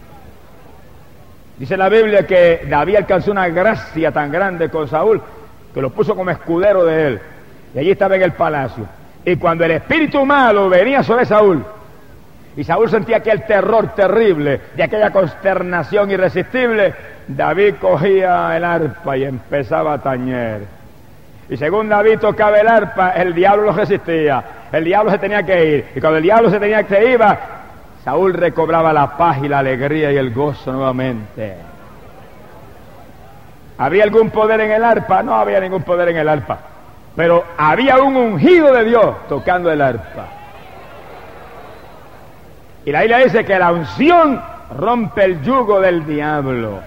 Dice la Biblia que David alcanzó una gracia tan grande con Saúl que lo puso como escudero de él. Y allí estaba en el palacio. Y cuando el espíritu malo venía sobre Saúl, y Saúl sentía aquel terror terrible, de aquella consternación irresistible, David cogía el arpa y empezaba a tañer. Y según David tocaba el arpa, el diablo lo resistía. El diablo se tenía que ir. Y cuando el diablo se tenía que iba, Saúl recobraba la paz y la alegría y el gozo nuevamente. ¿Había algún poder en el arpa? No había ningún poder en el arpa. Pero había un ungido de Dios tocando el arpa. Y la Biblia dice que la unción rompe el yugo del diablo.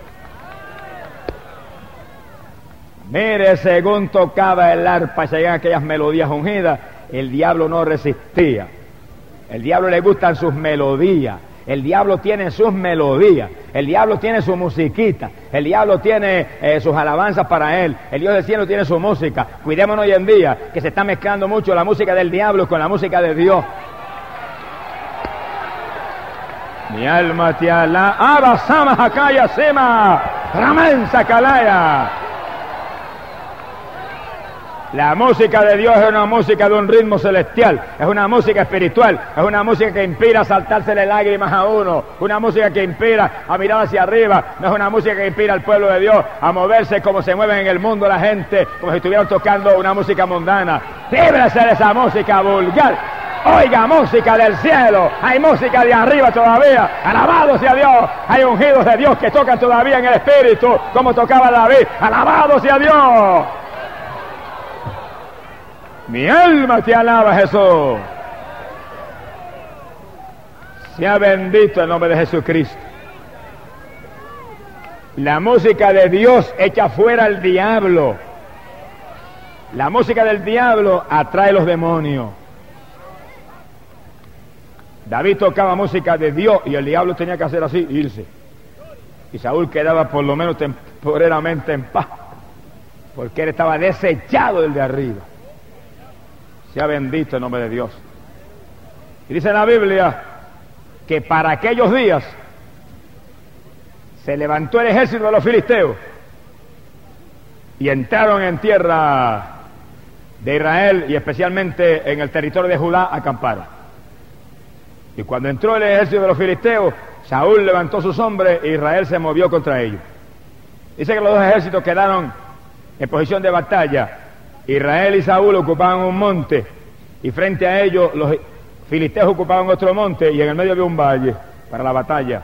Mire, según tocaba el arpa y se llegan aquellas melodías ungidas, el diablo no resistía. El diablo le gustan sus melodías. El diablo tiene sus melodías. El diablo tiene su musiquita. El diablo tiene eh, sus alabanzas para él. El Dios del cielo tiene su música. Cuidémonos hoy en día, que se está mezclando mucho la música del diablo con la música de Dios. Mi alma te alaba. Abasama Hakaya Sema. Ramansa Kalaya. La música de Dios es una música de un ritmo celestial, es una música espiritual, es una música que inspira a saltársele lágrimas a uno, una música que inspira a mirar hacia arriba, no es una música que inspira al pueblo de Dios a moverse como se mueven en el mundo la gente, como si estuvieran tocando una música mundana. Líbrese de esa música vulgar. Oiga, música del cielo, hay música de arriba todavía, alabado sea Dios, hay ungidos de Dios que tocan todavía en el espíritu, como tocaba David, alabado sea Dios. Mi alma te alaba, Jesús. Sea bendito el nombre de Jesucristo. La música de Dios echa fuera al diablo. La música del diablo atrae los demonios. David tocaba música de Dios y el diablo tenía que hacer así, irse. Y Saúl quedaba por lo menos temporalmente en paz, porque él estaba desechado del de arriba. Sea bendito el nombre de Dios. Y dice la Biblia que para aquellos días se levantó el ejército de los filisteos y entraron en tierra de Israel y especialmente en el territorio de Judá acamparon. Y cuando entró el ejército de los filisteos, Saúl levantó sus hombres e Israel se movió contra ellos. Dice que los dos ejércitos quedaron en posición de batalla. Israel y Saúl ocupaban un monte y frente a ellos los filisteos ocupaban otro monte y en el medio había un valle para la batalla.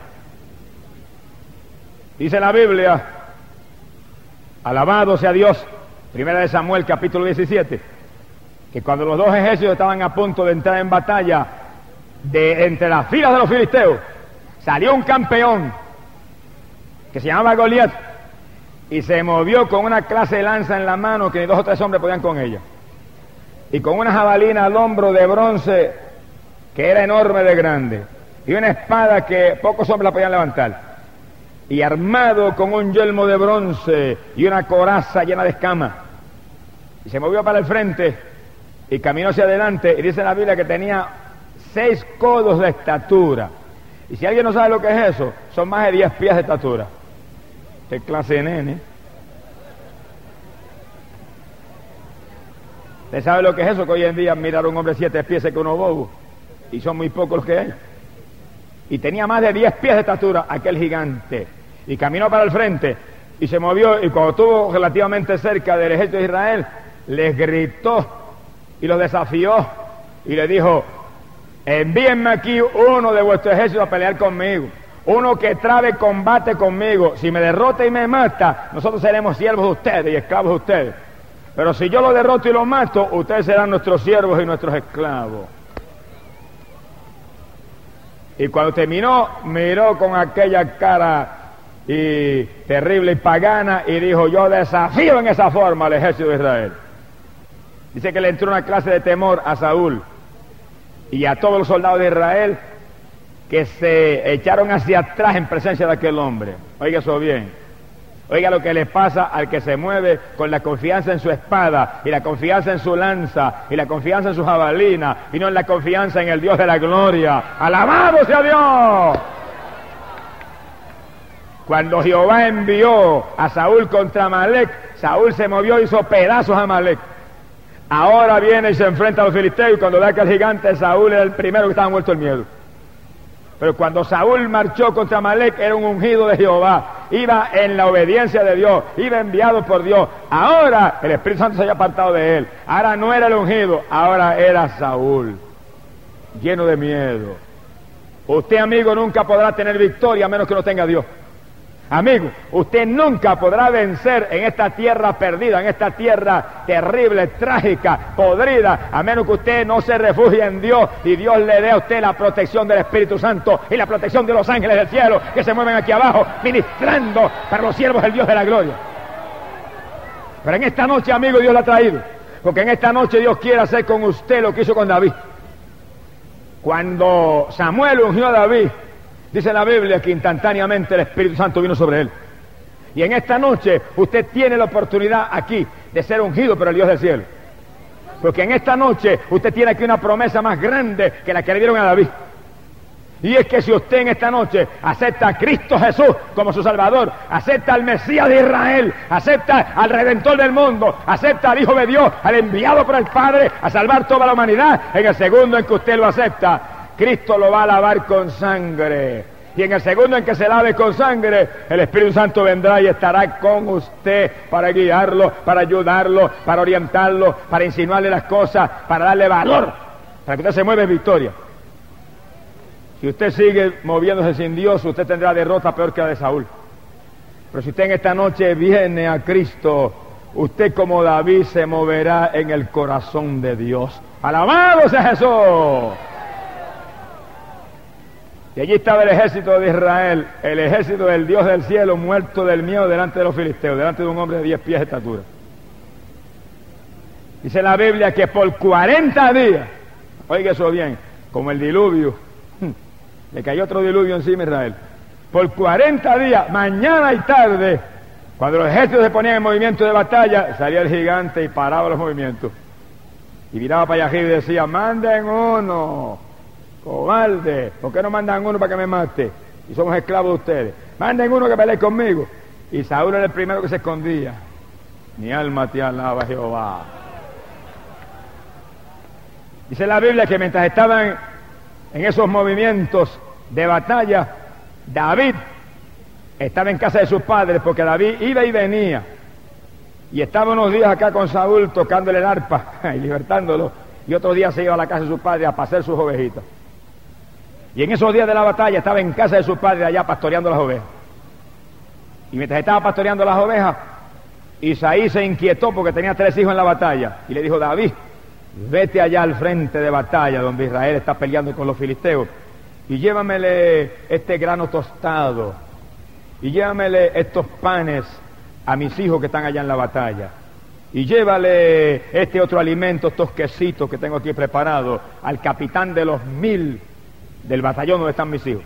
Dice la Biblia, alabado sea Dios, primera de Samuel capítulo diecisiete, que cuando los dos ejércitos estaban a punto de entrar en batalla, de entre las filas de los filisteos salió un campeón que se llamaba Goliat y se movió con una clase de lanza en la mano que ni dos o tres hombres podían con ella, y con una jabalina al hombro de bronce que era enorme de grande, y una espada que pocos hombres la podían levantar, y armado con un yelmo de bronce y una coraza llena de escamas, y se movió para el frente y caminó hacia adelante, y dice la Biblia que tenía seis codos de estatura, y si alguien no sabe lo que es eso, son más de diez pies de estatura. ¿Qué clase de nene? ¿Usted sabe lo que es eso? Que hoy en día mirar a un hombre de siete pies es que uno bobo. Y son muy pocos los que hay. Y tenía más de diez pies de estatura aquel gigante. Y caminó para el frente y se movió, y cuando estuvo relativamente cerca del ejército de Israel, les gritó y los desafió y le dijo: envíenme aquí uno de vuestro ejército a pelear conmigo, uno que trabe combate conmigo. Si me derrota y me mata, nosotros seremos siervos de ustedes y esclavos de ustedes. Pero si yo lo derroto y lo mato, ustedes serán nuestros siervos y nuestros esclavos. Y cuando terminó, miró con aquella cara y terrible y pagana y dijo: yo desafío en esa forma al ejército de Israel. Dice que le entró una clase de temor a Saúl y a todos los soldados de Israel, que se echaron hacia atrás en presencia de aquel hombre. Oiga eso bien. Oiga lo que le pasa al que se mueve con la confianza en su espada y la confianza en su lanza y la confianza en su jabalina y no en la confianza en el Dios de la gloria. ¡Alabado sea Dios! Cuando Jehová envió a Saúl contra Amalec, Saúl se movió y hizo pedazos a Amalec. Ahora viene y se enfrenta a los filisteos, y cuando ve que el gigante, Saúl era el primero que estaba muerto el miedo. Pero cuando Saúl marchó contra Amalec, era un ungido de Jehová, iba en la obediencia de Dios, iba enviado por Dios. Ahora el Espíritu Santo se había apartado de él. Ahora no era el ungido, ahora era Saúl, lleno de miedo. Usted, amigo, nunca podrá tener victoria a menos que no tenga a Dios. Amigo, usted nunca podrá vencer en esta tierra perdida, en esta tierra terrible, trágica, podrida, a menos que usted no se refugie en Dios y Dios le dé a usted la protección del Espíritu Santo y la protección de los ángeles del cielo que se mueven aquí abajo ministrando para los siervos del Dios de la gloria. Pero en esta noche, amigo, Dios la ha traído, porque en esta noche Dios quiere hacer con usted lo que hizo con David. Cuando Samuel ungió a David, dice la Biblia que instantáneamente el Espíritu Santo vino sobre él. Y en esta noche usted tiene la oportunidad aquí de ser ungido por el Dios del cielo. Porque en esta noche usted tiene aquí una promesa más grande que la que le dieron a David. Y es que si usted en esta noche acepta a Cristo Jesús como su Salvador, acepta al Mesías de Israel, acepta al Redentor del mundo, acepta al Hijo de Dios, al enviado por el Padre a salvar toda la humanidad, en el segundo en que usted lo acepta, Cristo lo va a lavar con sangre. Y en el segundo en que se lave con sangre, el Espíritu Santo vendrá y estará con usted para guiarlo, para ayudarlo, para orientarlo, para insinuarle las cosas, para darle valor, para que usted se mueva en victoria. Si usted sigue moviéndose sin Dios, usted tendrá derrota peor que la de Saúl. Pero si usted en esta noche viene a Cristo, usted como David se moverá en el corazón de Dios. ¡Alabado sea Jesús! Y allí estaba el ejército de Israel, el ejército del Dios del cielo, muerto del miedo delante de los filisteos, delante de un hombre de diez pies de estatura. Dice la Biblia que por cuarenta días, oiga eso bien, como el diluvio, le cayó otro diluvio encima a Israel. Por cuarenta días, mañana y tarde, cuando los ejércitos se ponían en movimiento de batalla, salía el gigante y paraba los movimientos. Y miraba para allá y decía: manden uno. Cobarde, ¿por qué no mandan uno para que me mate? Y somos esclavos de ustedes. Manden uno que pelee conmigo. Y Saúl era el primero que se escondía. Mi alma te alaba, Jehová. Dice la Biblia que mientras estaban en esos movimientos de batalla, David estaba en casa de sus padres, porque David iba y venía. Y estaba unos días acá con Saúl tocándole el arpa y libertándolo. Y otros días se iba a la casa de sus padres a pasear sus ovejitas. Y en esos días de la batalla estaba en casa de su padre allá pastoreando las ovejas. Y mientras estaba pastoreando las ovejas, Isaí se inquietó porque tenía tres hijos en la batalla. Y le dijo: David, vete allá al frente de batalla donde Israel está peleando con los filisteos. Y llévamele este grano tostado. Y llévamele estos panes a mis hijos que están allá en la batalla. Y llévale este otro alimento, estos quesitos que tengo aquí preparados, al capitán de los mil del batallón donde están mis hijos.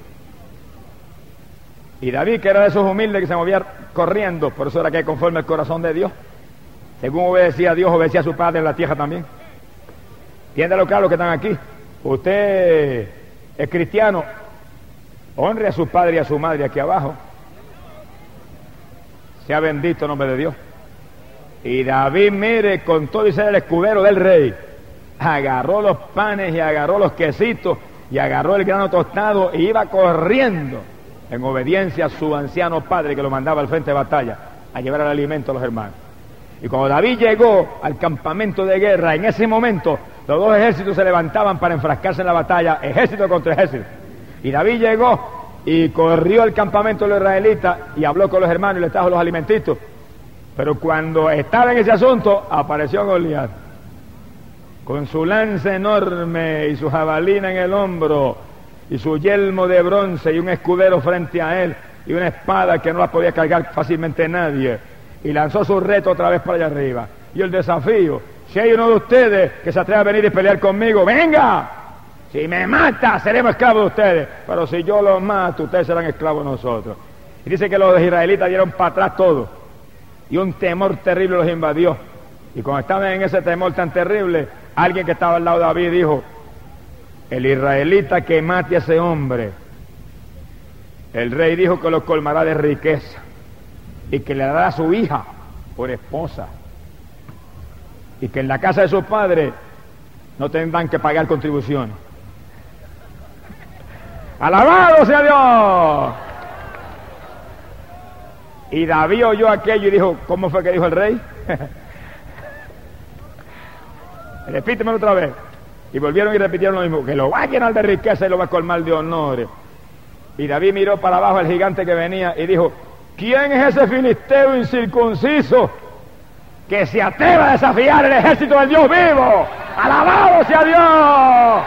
Y David, que era de esos humildes que se movía corriendo, por eso era que conforme el corazón de Dios, según obedecía a Dios, obedecía a su padre en la tierra también. Tiéndalo claro que están aquí. Usted es cristiano, honre a su padre y a su madre aquí abajo. Sea bendito el nombre de Dios. Y David, mire, con todo y ser el escudero del rey, agarró los panes y agarró los quesitos y agarró el grano tostado y iba corriendo en obediencia a su anciano padre que lo mandaba al frente de batalla a llevar el alimento a los hermanos. Y cuando David llegó al campamento de guerra, en ese momento los dos ejércitos se levantaban para enfrascarse en la batalla, ejército contra ejército. Y David llegó y corrió al campamento de los israelitas y habló con los hermanos y les trajo los alimentitos. Pero cuando estaba en ese asunto, apareció Goliat, con su lanza enorme y su jabalina en el hombro, y su yelmo de bronce y un escudero frente a él, y una espada que no la podía cargar fácilmente nadie, y lanzó su reto otra vez para allá arriba. Y el desafío: si hay uno de ustedes que se atreve a venir y pelear conmigo, ¡venga! Si me mata, seremos esclavos de ustedes, pero si yo los mato, ustedes serán esclavos de nosotros. Y dice que los israelitas dieron para atrás todo, y un temor terrible los invadió. Y cuando estaban en ese temor tan terrible, alguien que estaba al lado de David dijo: el israelita que mate a ese hombre, el rey dijo que lo colmará de riqueza y que le dará a su hija por esposa, y que en la casa de su padre no tendrán que pagar contribuciones. ¡Alabado sea Dios! Y David oyó aquello y dijo: ¿cómo fue que dijo el rey? Repítemelo otra vez. Y volvieron y repitieron lo mismo: que lo va a llenar de riqueza y lo va a colmar de honores. Y David miró para abajo al gigante que venía y dijo: ¿quién es ese filisteo incircunciso que se atreva a desafiar el ejército del Dios vivo? ¡Alabado sea Dios!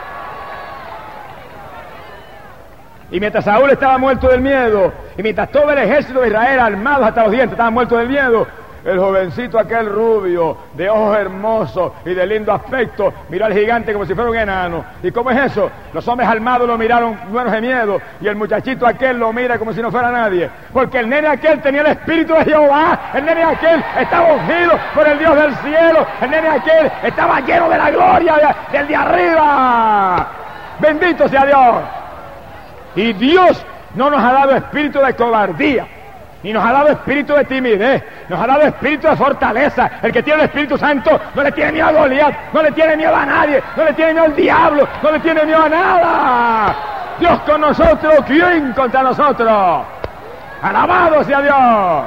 Y mientras Saúl estaba muerto del miedo, y mientras todo el ejército de Israel, armados hasta los dientes, estaba muerto del miedo, el jovencito aquel rubio, de ojos hermosos y de lindo aspecto, miró al gigante como si fuera un enano. ¿Y cómo es eso? Los hombres armados lo miraron llenos de miedo, y el muchachito aquel lo mira como si no fuera nadie, porque el nene aquel tenía el espíritu de Jehová, el nene aquel estaba ungido por el Dios del cielo, el nene aquel estaba lleno de la gloria de, del de arriba. Bendito sea Dios. Y Dios no nos ha dado espíritu de cobardía, ni nos ha dado espíritu de timidez, nos ha dado espíritu de fortaleza. El que tiene el Espíritu Santo no le tiene miedo a Goliat, no le tiene miedo a nadie, no le tiene miedo al diablo, no le tiene miedo a nada. Dios con nosotros, ¿quién contra nosotros? ¡Alabado sea Dios!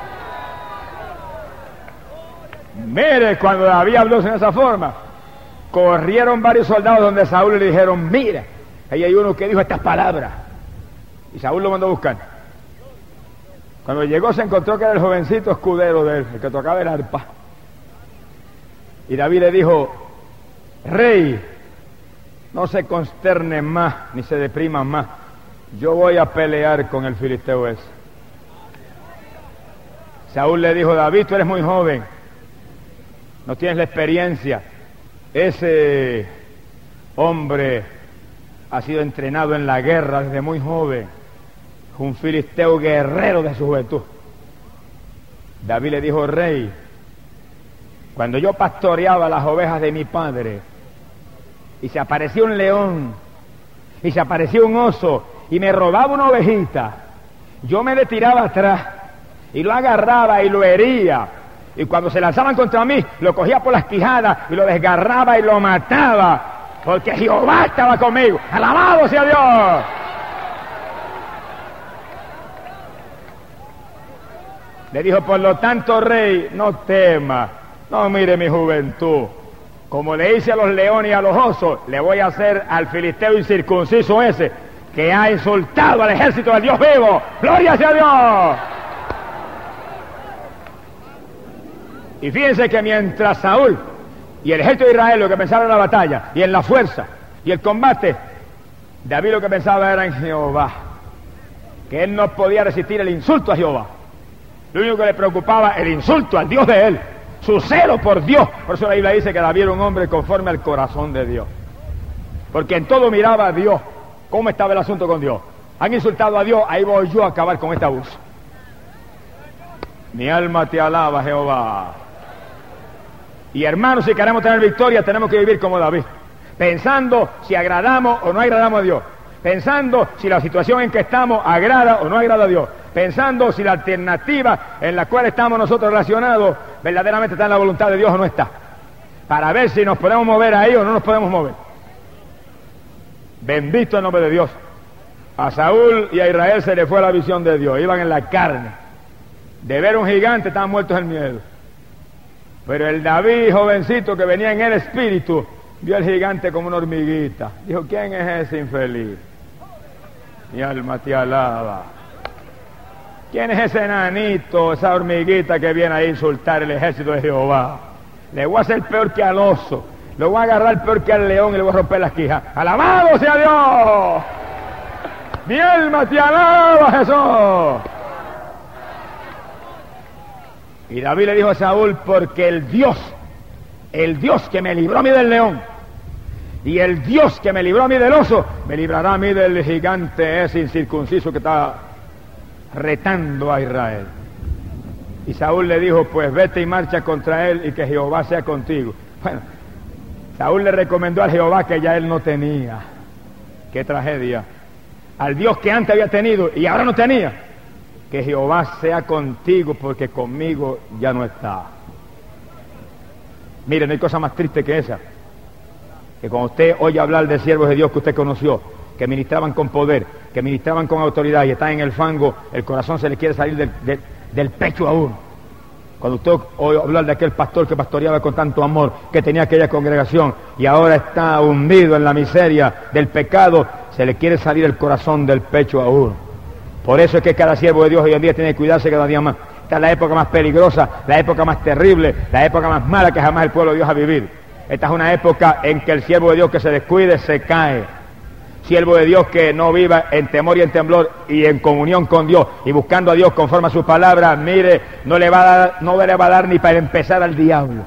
Mire, cuando David habló en esa forma, corrieron varios soldados donde Saúl y le dijeron: mira, ahí hay uno que dijo estas palabras. Y Saúl lo mandó a buscar. Cuando llegó se encontró que era el jovencito escudero de él, el que tocaba el arpa. Y David le dijo: rey, no se consterne más, ni se deprima más. Yo voy a pelear con el filisteo ese. Saúl le dijo: David, tú eres muy joven, no tienes la experiencia. Ese hombre ha sido entrenado en la guerra desde muy joven, un filisteo guerrero de su juventud. David le dijo: rey, cuando yo pastoreaba las ovejas de mi padre, y se aparecía un león, y se aparecía un oso, y me robaba una ovejita, yo me le tiraba atrás, y lo agarraba y lo hería, y cuando se lanzaban contra mí, lo cogía por las quijadas, y lo desgarraba y lo mataba, porque Jehová estaba conmigo. ¡Alabado sea Dios! Le dijo: por lo tanto, rey, no temas, no mire mi juventud. Como le hice a los leones y a los osos, le voy a hacer al filisteo incircunciso ese, que ha insultado al ejército del Dios vivo. ¡Gloria sea Dios! Y fíjense que mientras Saúl y el ejército de Israel lo que pensaba en la batalla, y en la fuerza, y el combate, David lo que pensaba era en Jehová, que él no podía resistir el insulto a Jehová. Lo único que le preocupaba, el insulto al Dios de él, su celo por Dios. Por eso la Biblia dice que David era un hombre conforme al corazón de Dios, porque en todo miraba a Dios. ¿Cómo estaba el asunto con Dios? Han insultado a Dios, ahí voy yo a acabar con este abuso. Mi alma te alaba, Jehová. Y hermanos, si queremos tener victoria, tenemos que vivir como David, pensando si agradamos o no agradamos a Dios, pensando si la situación en que estamos agrada o no agrada a Dios, pensando si la alternativa en la cual estamos nosotros relacionados verdaderamente está en la voluntad de Dios o no está, para ver si nos podemos mover ahí o no nos podemos mover. Bendito el nombre de Dios. A Saúl y a Israel se le fue la visión de Dios, iban en la carne. De ver un gigante estaban muertos en miedo. Pero el David, jovencito que venía en el espíritu, vio al gigante como una hormiguita. Dijo, ¿quién es ese infeliz? Mi alma te alaba. ¿Quién es ese enanito, esa hormiguita que viene a insultar el ejército de Jehová? Le voy a hacer peor que al oso, lo voy a agarrar peor que al león y le voy a romper las quijas. ¡Alabado sea Dios! Mi alma te alaba, Jesús. Y David le dijo a Saúl, porque el Dios, el Dios que me libró a mí del león, y el Dios que me libró a mí del oso, me librará a mí del gigante ese incircunciso que está retando a Israel. Y Saúl le dijo, pues vete y marcha contra él y que Jehová sea contigo. Bueno, Saúl le recomendó al Jehová que ya él no tenía. Qué tragedia. Al Dios que antes había tenido y ahora no tenía. Que Jehová sea contigo porque conmigo ya no está. Miren, no hay cosa más triste que esa. Que cuando usted oye hablar de siervos de Dios que usted conoció, que ministraban con poder, que ministraban con autoridad y están en el fango, el corazón se le quiere salir del, del, del pecho a uno. Cuando usted oye hablar de aquel pastor que pastoreaba con tanto amor, que tenía aquella congregación y ahora está hundido en la miseria del pecado, se le quiere salir el corazón del pecho a uno. Por eso es que cada siervo de Dios hoy en día tiene que cuidarse cada día más. Esta es la época más peligrosa, la época más terrible, la época más mala que jamás el pueblo de Dios ha vivido. Esta es una época en que el siervo de Dios que se descuide se cae. Siervo de Dios que no viva en temor y en temblor y en comunión con Dios y buscando a Dios conforme a sus palabras, mire, no le va a dar, no le va a dar ni para empezar al diablo.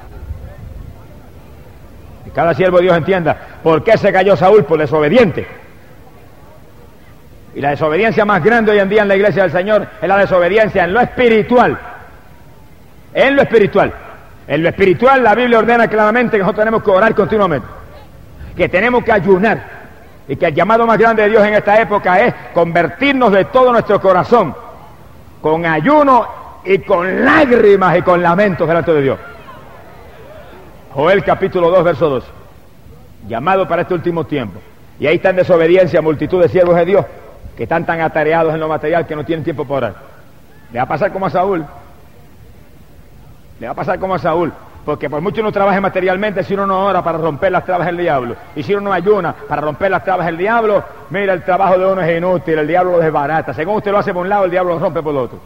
Y cada siervo de Dios entienda por qué se cayó Saúl, por desobediente. Y la desobediencia más grande hoy en día en la iglesia del Señor es la desobediencia en lo espiritual. En lo espiritual. En lo espiritual la Biblia ordena claramente que nosotros tenemos que orar continuamente. Que tenemos que ayunar. Y que el llamado más grande de Dios en esta época es convertirnos de todo nuestro corazón. Con ayuno y con lágrimas y con lamentos delante de Dios. Joel capítulo dos, verso dos. Llamado para este último tiempo. Y ahí está en desobediencia multitud de siervos de Dios que están tan atareados en lo material que no tienen tiempo para orar. Le va a pasar como a Saúl. Le va a pasar como a Saúl. Porque por mucho uno trabaje materialmente, si uno no ora para romper las trabas del diablo, y si uno no ayuna para romper las trabas del diablo, mira, el trabajo de uno es inútil, el diablo lo desbarata. Según usted lo hace por un lado, el diablo lo rompe por el otro.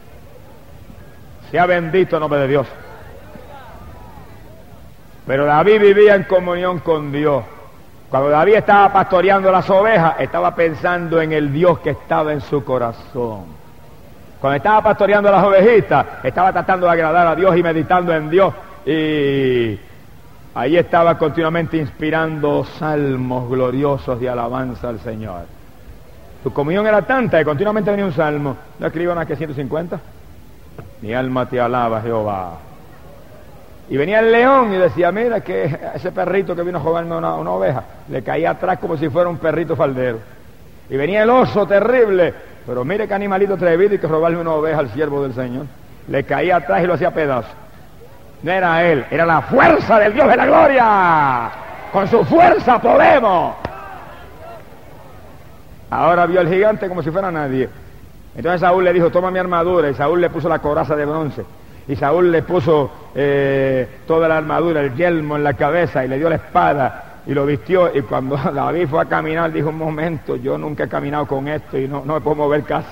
Sea bendito el nombre de Dios. Pero David vivía en comunión con Dios. Cuando David estaba pastoreando las ovejas, estaba pensando en el Dios que estaba en su corazón. Cuando estaba pastoreando las ovejitas, estaba tratando de agradar a Dios y meditando en Dios. Y ahí estaba continuamente inspirando salmos gloriosos de alabanza al Señor. Su comunión era tanta que continuamente venía un salmo. ¿No escriban aquí ciento cincuenta? Mi alma te alaba, Jehová. Y venía el león y decía, mira que ese perrito que vino a jugarme una, una oveja, le caía atrás como si fuera un perrito faldero. Y venía el oso terrible, pero mire qué animalito atrevido y que robarle una oveja al siervo del Señor. Le caía atrás y lo hacía pedazos. No era él, era la fuerza del Dios de la gloria. Con su fuerza podemos. Ahora vio al gigante como si fuera nadie. Entonces Saúl le dijo, toma mi armadura, y Saúl le puso la coraza de bronce. Y Saúl le puso eh, toda la armadura, el yelmo en la cabeza, y le dio la espada, y lo vistió. Y cuando David fue a caminar, dijo, un momento, yo nunca he caminado con esto, y no, no me puedo mover casi.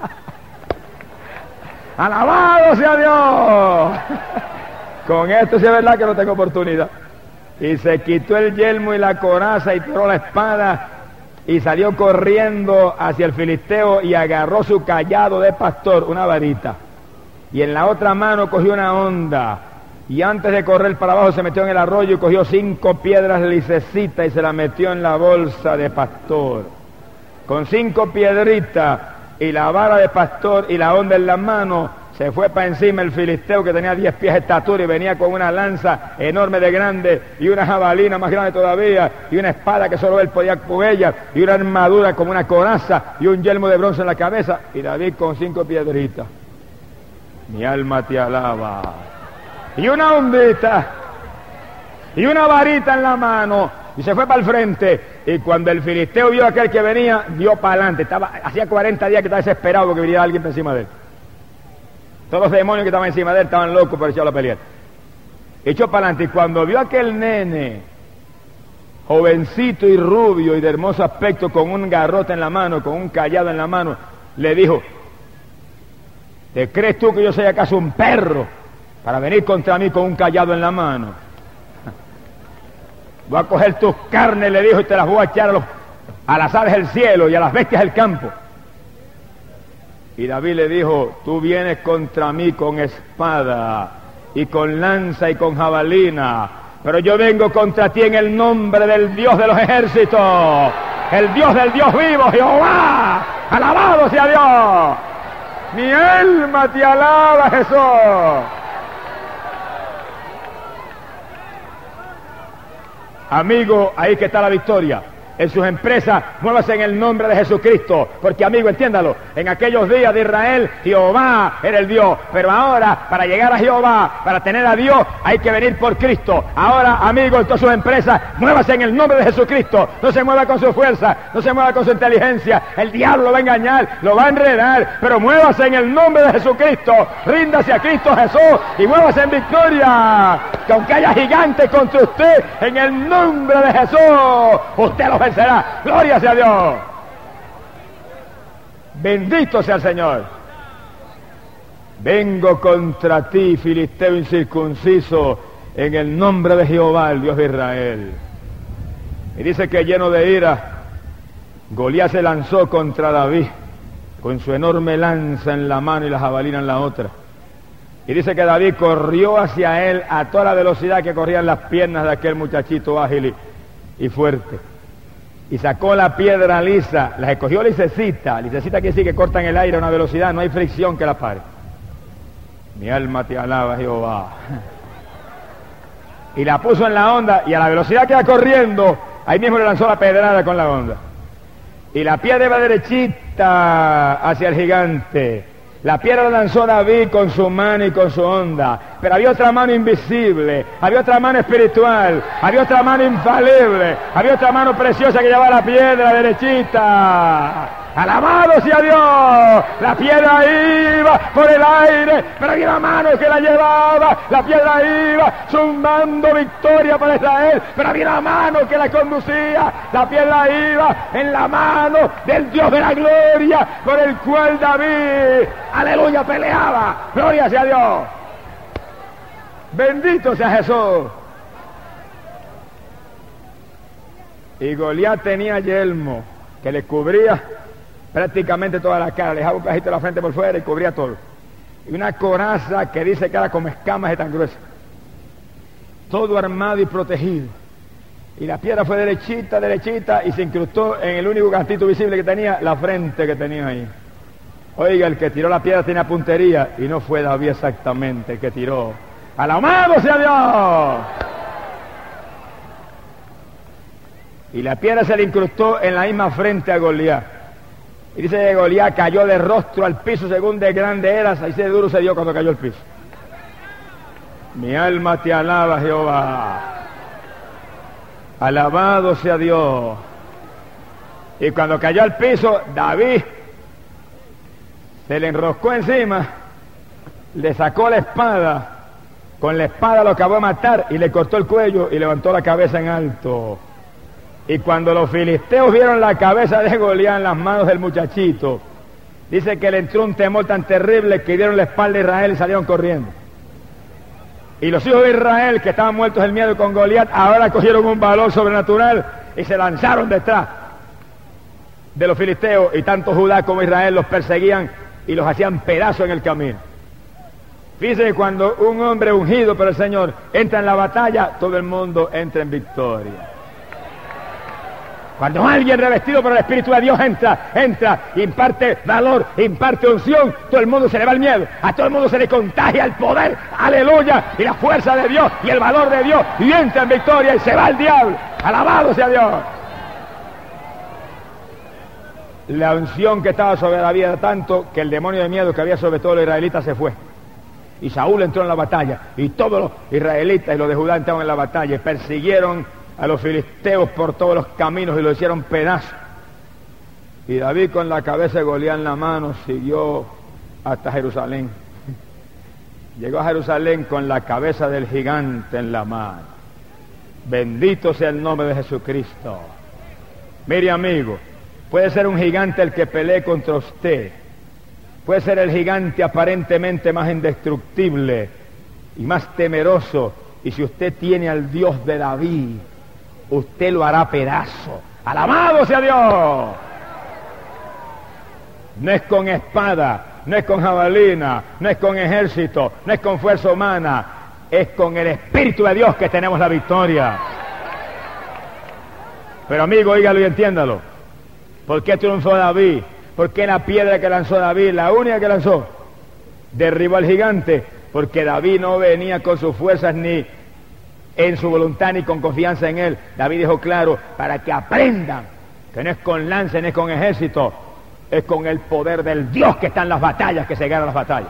¡Alabado sea Dios! Con esto sí es verdad que no tengo oportunidad. Y se quitó el yelmo y la coraza, y tiró la espada, y salió corriendo hacia el filisteo, y agarró su cayado de pastor, una varita. Y en la otra mano cogió una honda, y antes de correr para abajo se metió en el arroyo y cogió cinco piedras lisecitas y se las metió en la bolsa de pastor. Con cinco piedritas y la vara de pastor y la honda en la mano, se fue para encima el filisteo que tenía diez pies de estatura y venía con una lanza enorme de grande y una jabalina más grande todavía y una espada que solo él podía con ella y una armadura como una coraza y un yelmo de bronce en la cabeza, y David con cinco piedritas. Mi alma te alaba. y una ondita, y una varita en la mano, y se fue para el frente. Y cuando el filisteo vio a aquel que venía, dio para adelante. Estaba, hacía cuarenta días que estaba desesperado porque viniera alguien por encima de él. Todos los demonios que estaban encima de él estaban locos por echarlo a pelear. Echó para adelante, y cuando vio a aquel nene, jovencito y rubio y de hermoso aspecto, con un garrote en la mano, con un cayado en la mano, le dijo: ¿te crees tú que yo soy acaso un perro para venir contra mí con un cayado en la mano? Voy a coger tus carnes, le dijo, y te las voy a echar a, los, a las aves del cielo y a las bestias del campo. Y David le dijo: tú vienes contra mí con espada y con lanza y con jabalina, pero yo vengo contra ti en el nombre del Dios de los ejércitos, el Dios del Dios vivo, Jehová. Alabado sea Dios. Mi alma te alaba, Jesús. Amigo, ahí que está la victoria. En sus empresas, muévase en el nombre de Jesucristo. Porque, amigo, entiéndalo, en aquellos días de Israel, Jehová era el Dios. Pero ahora, para llegar a Jehová, para tener a Dios, hay que venir por Cristo. Ahora, amigo, en todas sus empresas, muévase en el nombre de Jesucristo. No se mueva con su fuerza, no se mueva con su inteligencia. El diablo lo va a engañar, lo va a enredar. Pero muévase en el nombre de Jesucristo. Ríndase a Cristo Jesús y muévase en victoria. Que aunque haya gigantes contra usted, en el nombre de Jesús, usted los vencerá. Gloria sea a Dios. Bendito sea el Señor. Vengo contra ti, filisteo incircunciso, en el nombre de Jehová, el Dios de Israel. Y dice que lleno de ira, Goliat se lanzó contra David con su enorme lanza en la mano y la jabalina en la otra. Y dice que David corrió hacia él a toda la velocidad que corrían las piernas de aquel muchachito ágil y, y fuerte. Y sacó la piedra lisa, la escogió lisecita. Lisecita quiere decir que cortan el aire a una velocidad, no hay fricción que la pare. Mi alma te alaba, Jehová. Y la puso en la onda, y a la velocidad que iba corriendo, ahí mismo le lanzó la pedrada con la onda. Y la piedra iba derechita hacia el gigante. La piedra la lanzó David con su mano y con su onda, pero había otra mano invisible, había otra mano espiritual, había otra mano infalible, había otra mano preciosa que llevaba la piedra derechita. ¡Alabado sea Dios! La piedra iba por el aire, pero había una mano que la llevaba. La piedra iba zumbando victoria para Israel, pero había una mano que la conducía. La piedra iba en la mano del Dios de la gloria, por el cual David, aleluya, peleaba. ¡Gloria sea Dios! ¡Bendito sea Jesús! Y Goliat tenía yelmo que le cubría prácticamente toda la cara, le dejaba un pedacito de la frente por fuera y cubría todo. Y una coraza que dice que era como escamas de tan gruesa. Todo armado y protegido. Y la piedra fue derechita, derechita, y se incrustó en el único cantito visible que tenía, la frente que tenía ahí. Oiga, el que tiró la piedra tenía puntería, y no fue David exactamente el que tiró. ¡Alabado sea Dios! Y la piedra se le incrustó en la misma frente a Goliat. Y dice que Goliat cayó de rostro al piso según de grande eras, así de duro se dio cuando cayó al piso. Mi alma te alaba, Jehová. Alabado sea Dios. Y cuando cayó al piso, David se le enroscó encima, le sacó la espada, con la espada lo acabó de matar y le cortó el cuello y levantó la cabeza en alto. Y cuando los filisteos vieron la cabeza de Goliat en las manos del muchachito, dice que le entró un temor tan terrible que dieron la espalda a Israel y salieron corriendo. Y los hijos de Israel, que estaban muertos del miedo con Goliat, ahora cogieron un valor sobrenatural y se lanzaron detrás de los filisteos, y tanto Judá como Israel los perseguían y los hacían pedazos en el camino. Fíjense que cuando un hombre ungido por el Señor entra en la batalla, todo el mundo entra en victoria. Cuando alguien revestido por el Espíritu de Dios entra, entra, imparte valor, imparte unción, todo el mundo se le va el miedo, a todo el mundo se le contagia el poder, aleluya, y la fuerza de Dios, y el valor de Dios, y entra en victoria, y se va el diablo. Alabado sea Dios. La unción que estaba sobre David era tanto que el demonio de miedo que había sobre todos los israelitas se fue. Y Saúl entró en la batalla, y todos los israelitas y los de Judá entraron en la batalla, y persiguieron a los filisteos por todos los caminos y lo hicieron pedazos. Y David, con la cabeza de Goliat en la mano, siguió hasta Jerusalén. Llegó a Jerusalén con la cabeza del gigante en la mano. Bendito sea el nombre de Jesucristo. Mire, amigo, puede ser un gigante el que pelee contra usted. Puede ser el gigante aparentemente más indestructible y más temeroso. Y si usted tiene al Dios de David, usted lo hará pedazo. ¡Alabado sea Dios! No es con espada, no es con jabalina, no es con ejército, no es con fuerza humana, es con el Espíritu de Dios que tenemos la victoria. Pero amigo, óigalo y entiéndalo. ¿Por qué triunfó David? ¿Por qué la piedra que lanzó David, la única que lanzó, derribó al gigante? Porque David no venía con sus fuerzas ni en su voluntad ni con confianza en él. David dijo claro, para que aprendan que no es con lanza, no es con ejército, es con el poder del Dios que está en las batallas, que se ganan las batallas.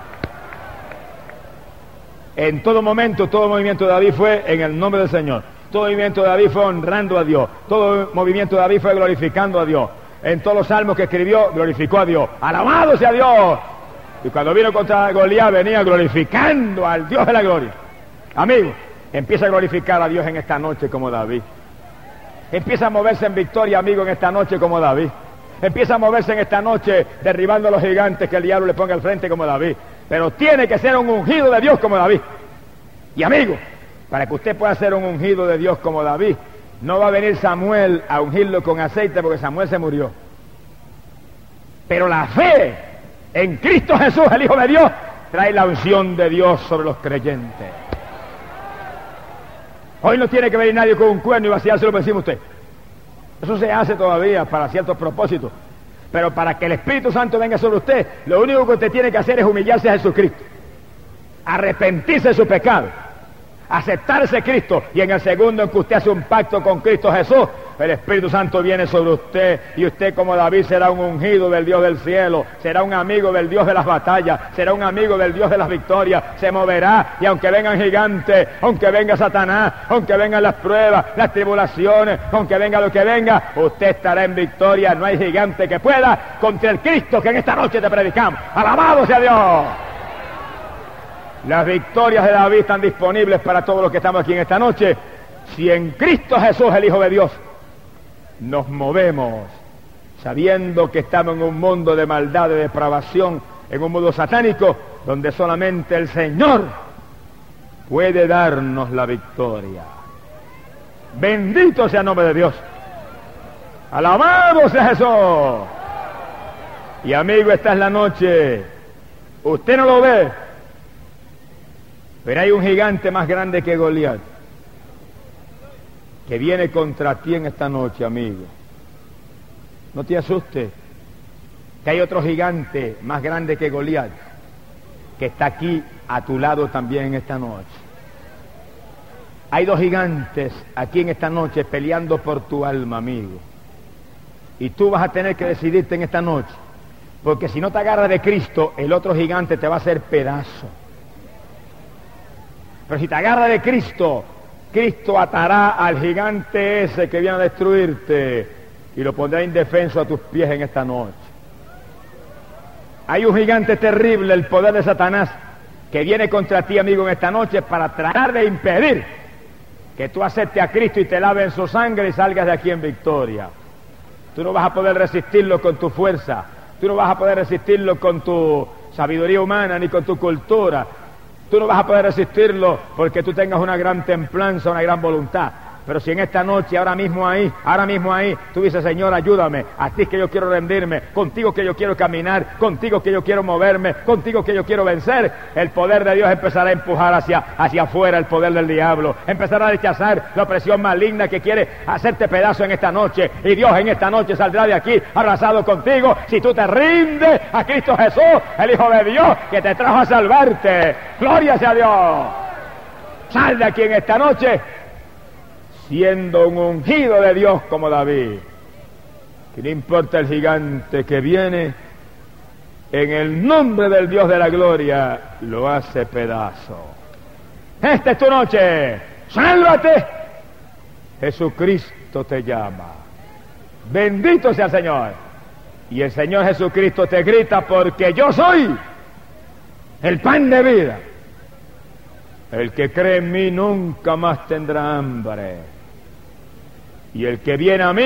En todo momento, todo movimiento de David fue en el nombre del Señor. Todo movimiento de David fue honrando a Dios. Todo movimiento de David fue glorificando a Dios. En todos los salmos que escribió, glorificó a Dios. ¡Alabado sea Dios! Y cuando vino contra Goliat, venía glorificando al Dios de la gloria. Amigo, empieza a glorificar a Dios en esta noche como David. Empieza a moverse en victoria, amigo, en esta noche como David. Empieza a moverse en esta noche derribando a los gigantes que el diablo le ponga al frente como David. Pero tiene que ser un ungido de Dios como David. Y amigo, para que usted pueda ser un ungido de Dios como David, no va a venir Samuel a ungirlo con aceite porque Samuel se murió. Pero la fe en Cristo Jesús, el Hijo de Dios, trae la unción de Dios sobre los creyentes. Hoy no tiene que venir nadie con un cuerno y vaciárselo por encima de usted. Eso se hace todavía para ciertos propósitos. Pero para que el Espíritu Santo venga sobre usted, lo único que usted tiene que hacer es humillarse a Jesucristo, arrepentirse de su pecado, aceptarse Cristo, y en el segundo en que usted hace un pacto con Cristo Jesús, el Espíritu Santo viene sobre usted, y usted como David será un ungido del Dios del cielo, será un amigo del Dios de las batallas, será un amigo del Dios de las victorias, se moverá, y aunque vengan gigantes, aunque venga Satanás, aunque vengan las pruebas, las tribulaciones, aunque venga lo que venga, usted estará en victoria. No hay gigante que pueda contra el Cristo que en esta noche te predicamos. ¡Alabado sea Dios! Las victorias de David están disponibles para todos los que estamos aquí en esta noche. Si en Cristo Jesús, el Hijo de Dios, nos movemos sabiendo que estamos en un mundo de maldad, de depravación, en un mundo satánico, donde solamente el Señor puede darnos la victoria. Bendito sea el nombre de Dios. Alabado sea Jesús. Y amigo, esta es la noche. Usted no lo ve, pero hay un gigante más grande que Goliat que viene contra ti en esta noche, amigo. No te asustes, que hay otro gigante más grande que Goliat que está aquí a tu lado también en esta noche. Hay dos gigantes aquí en esta noche peleando por tu alma, amigo. Y tú vas a tener que decidirte en esta noche, porque si no te agarras de Cristo, el otro gigante te va a hacer pedazo. Pero si te agarras de Cristo, Cristo atará al gigante ese que viene a destruirte y lo pondrá indefenso a tus pies en esta noche. Hay un gigante terrible, el poder de Satanás, que viene contra ti, amigo, en esta noche para tratar de impedir que tú aceptes a Cristo y te laves en su sangre y salgas de aquí en victoria. Tú no vas a poder resistirlo con tu fuerza, tú no vas a poder resistirlo con tu sabiduría humana ni con tu cultura. Tú no vas a poder resistirlo porque tú tengas una gran templanza, una gran voluntad. Pero si en esta noche, ahora mismo ahí, ahora mismo ahí, tú dices, Señor, ayúdame, a ti que yo quiero rendirme, contigo que yo quiero caminar, contigo que yo quiero moverme, contigo que yo quiero vencer, el poder de Dios empezará a empujar hacia, hacia afuera el poder del diablo, empezará a rechazar la opresión maligna que quiere hacerte pedazo en esta noche, y Dios en esta noche saldrá de aquí abrazado contigo, si tú te rindes a Cristo Jesús, el Hijo de Dios, que te trajo a salvarte. ¡Gloria sea a Dios! Sal de aquí en esta noche siendo un ungido de Dios como David, que no importa el gigante que viene, en el nombre del Dios de la gloria, lo hace pedazo. Esta es tu noche. ¡Sálvate! Jesucristo te llama. Bendito sea el Señor. Y el Señor Jesucristo te grita, porque yo soy el pan de vida. El que cree en mí nunca más tendrá hambre. Y el que viene a mí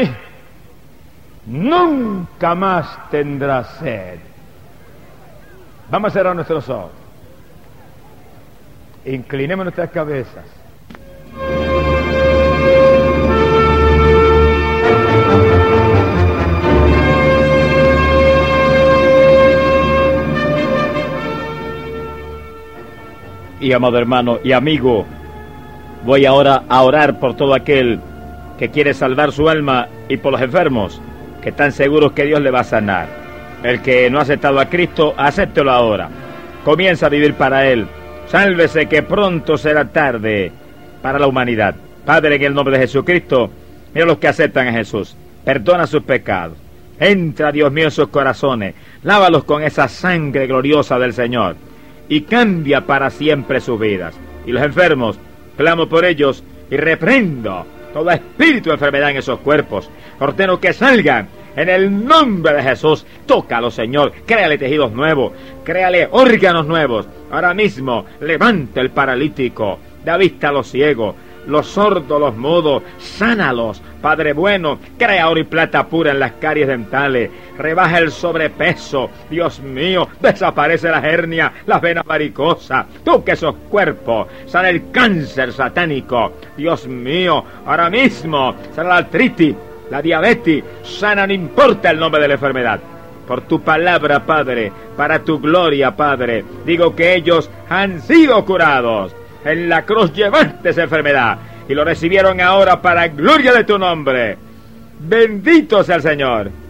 nunca más tendrá sed. Vamos a cerrar nuestros ojos. Inclinemos nuestras cabezas. Y amado hermano y amigo, voy ahora a orar por todo aquel que quiere salvar su alma y por los enfermos que están seguros que Dios le va a sanar. El que no ha aceptado a Cristo, acéptelo ahora. Comienza a vivir para Él. Sálvese, que pronto será tarde para la humanidad. Padre, en el nombre de Jesucristo, mira los que aceptan a Jesús. Perdona sus pecados. Entra, Dios mío, en sus corazones. Lávalos con esa sangre gloriosa del Señor. Y cambia para siempre sus vidas. Y los enfermos, clamo por ellos y reprendo todo espíritu de enfermedad en esos cuerpos. Ordeno que salgan en el nombre de Jesús. Tócalo, Señor. Créale tejidos nuevos. Créale órganos nuevos. Ahora mismo, levanta el paralítico. Da vista a los ciegos, los sordos, los mudos. Sánalos, Padre bueno. Crea oro y plata pura en las caries dentales. Rebaja el sobrepeso. Dios mío, desaparece la hernia, las venas varicosas. Toca esos cuerpos. Sana el cáncer satánico. Dios mío, ahora mismo sana la artritis, la diabetes. Sana, no importa el nombre de la enfermedad. Por tu palabra, Padre, para tu gloria, Padre, digo que ellos han sido curados. En la cruz llevaste esa enfermedad y lo recibieron ahora para gloria de tu nombre. Bendito sea el Señor.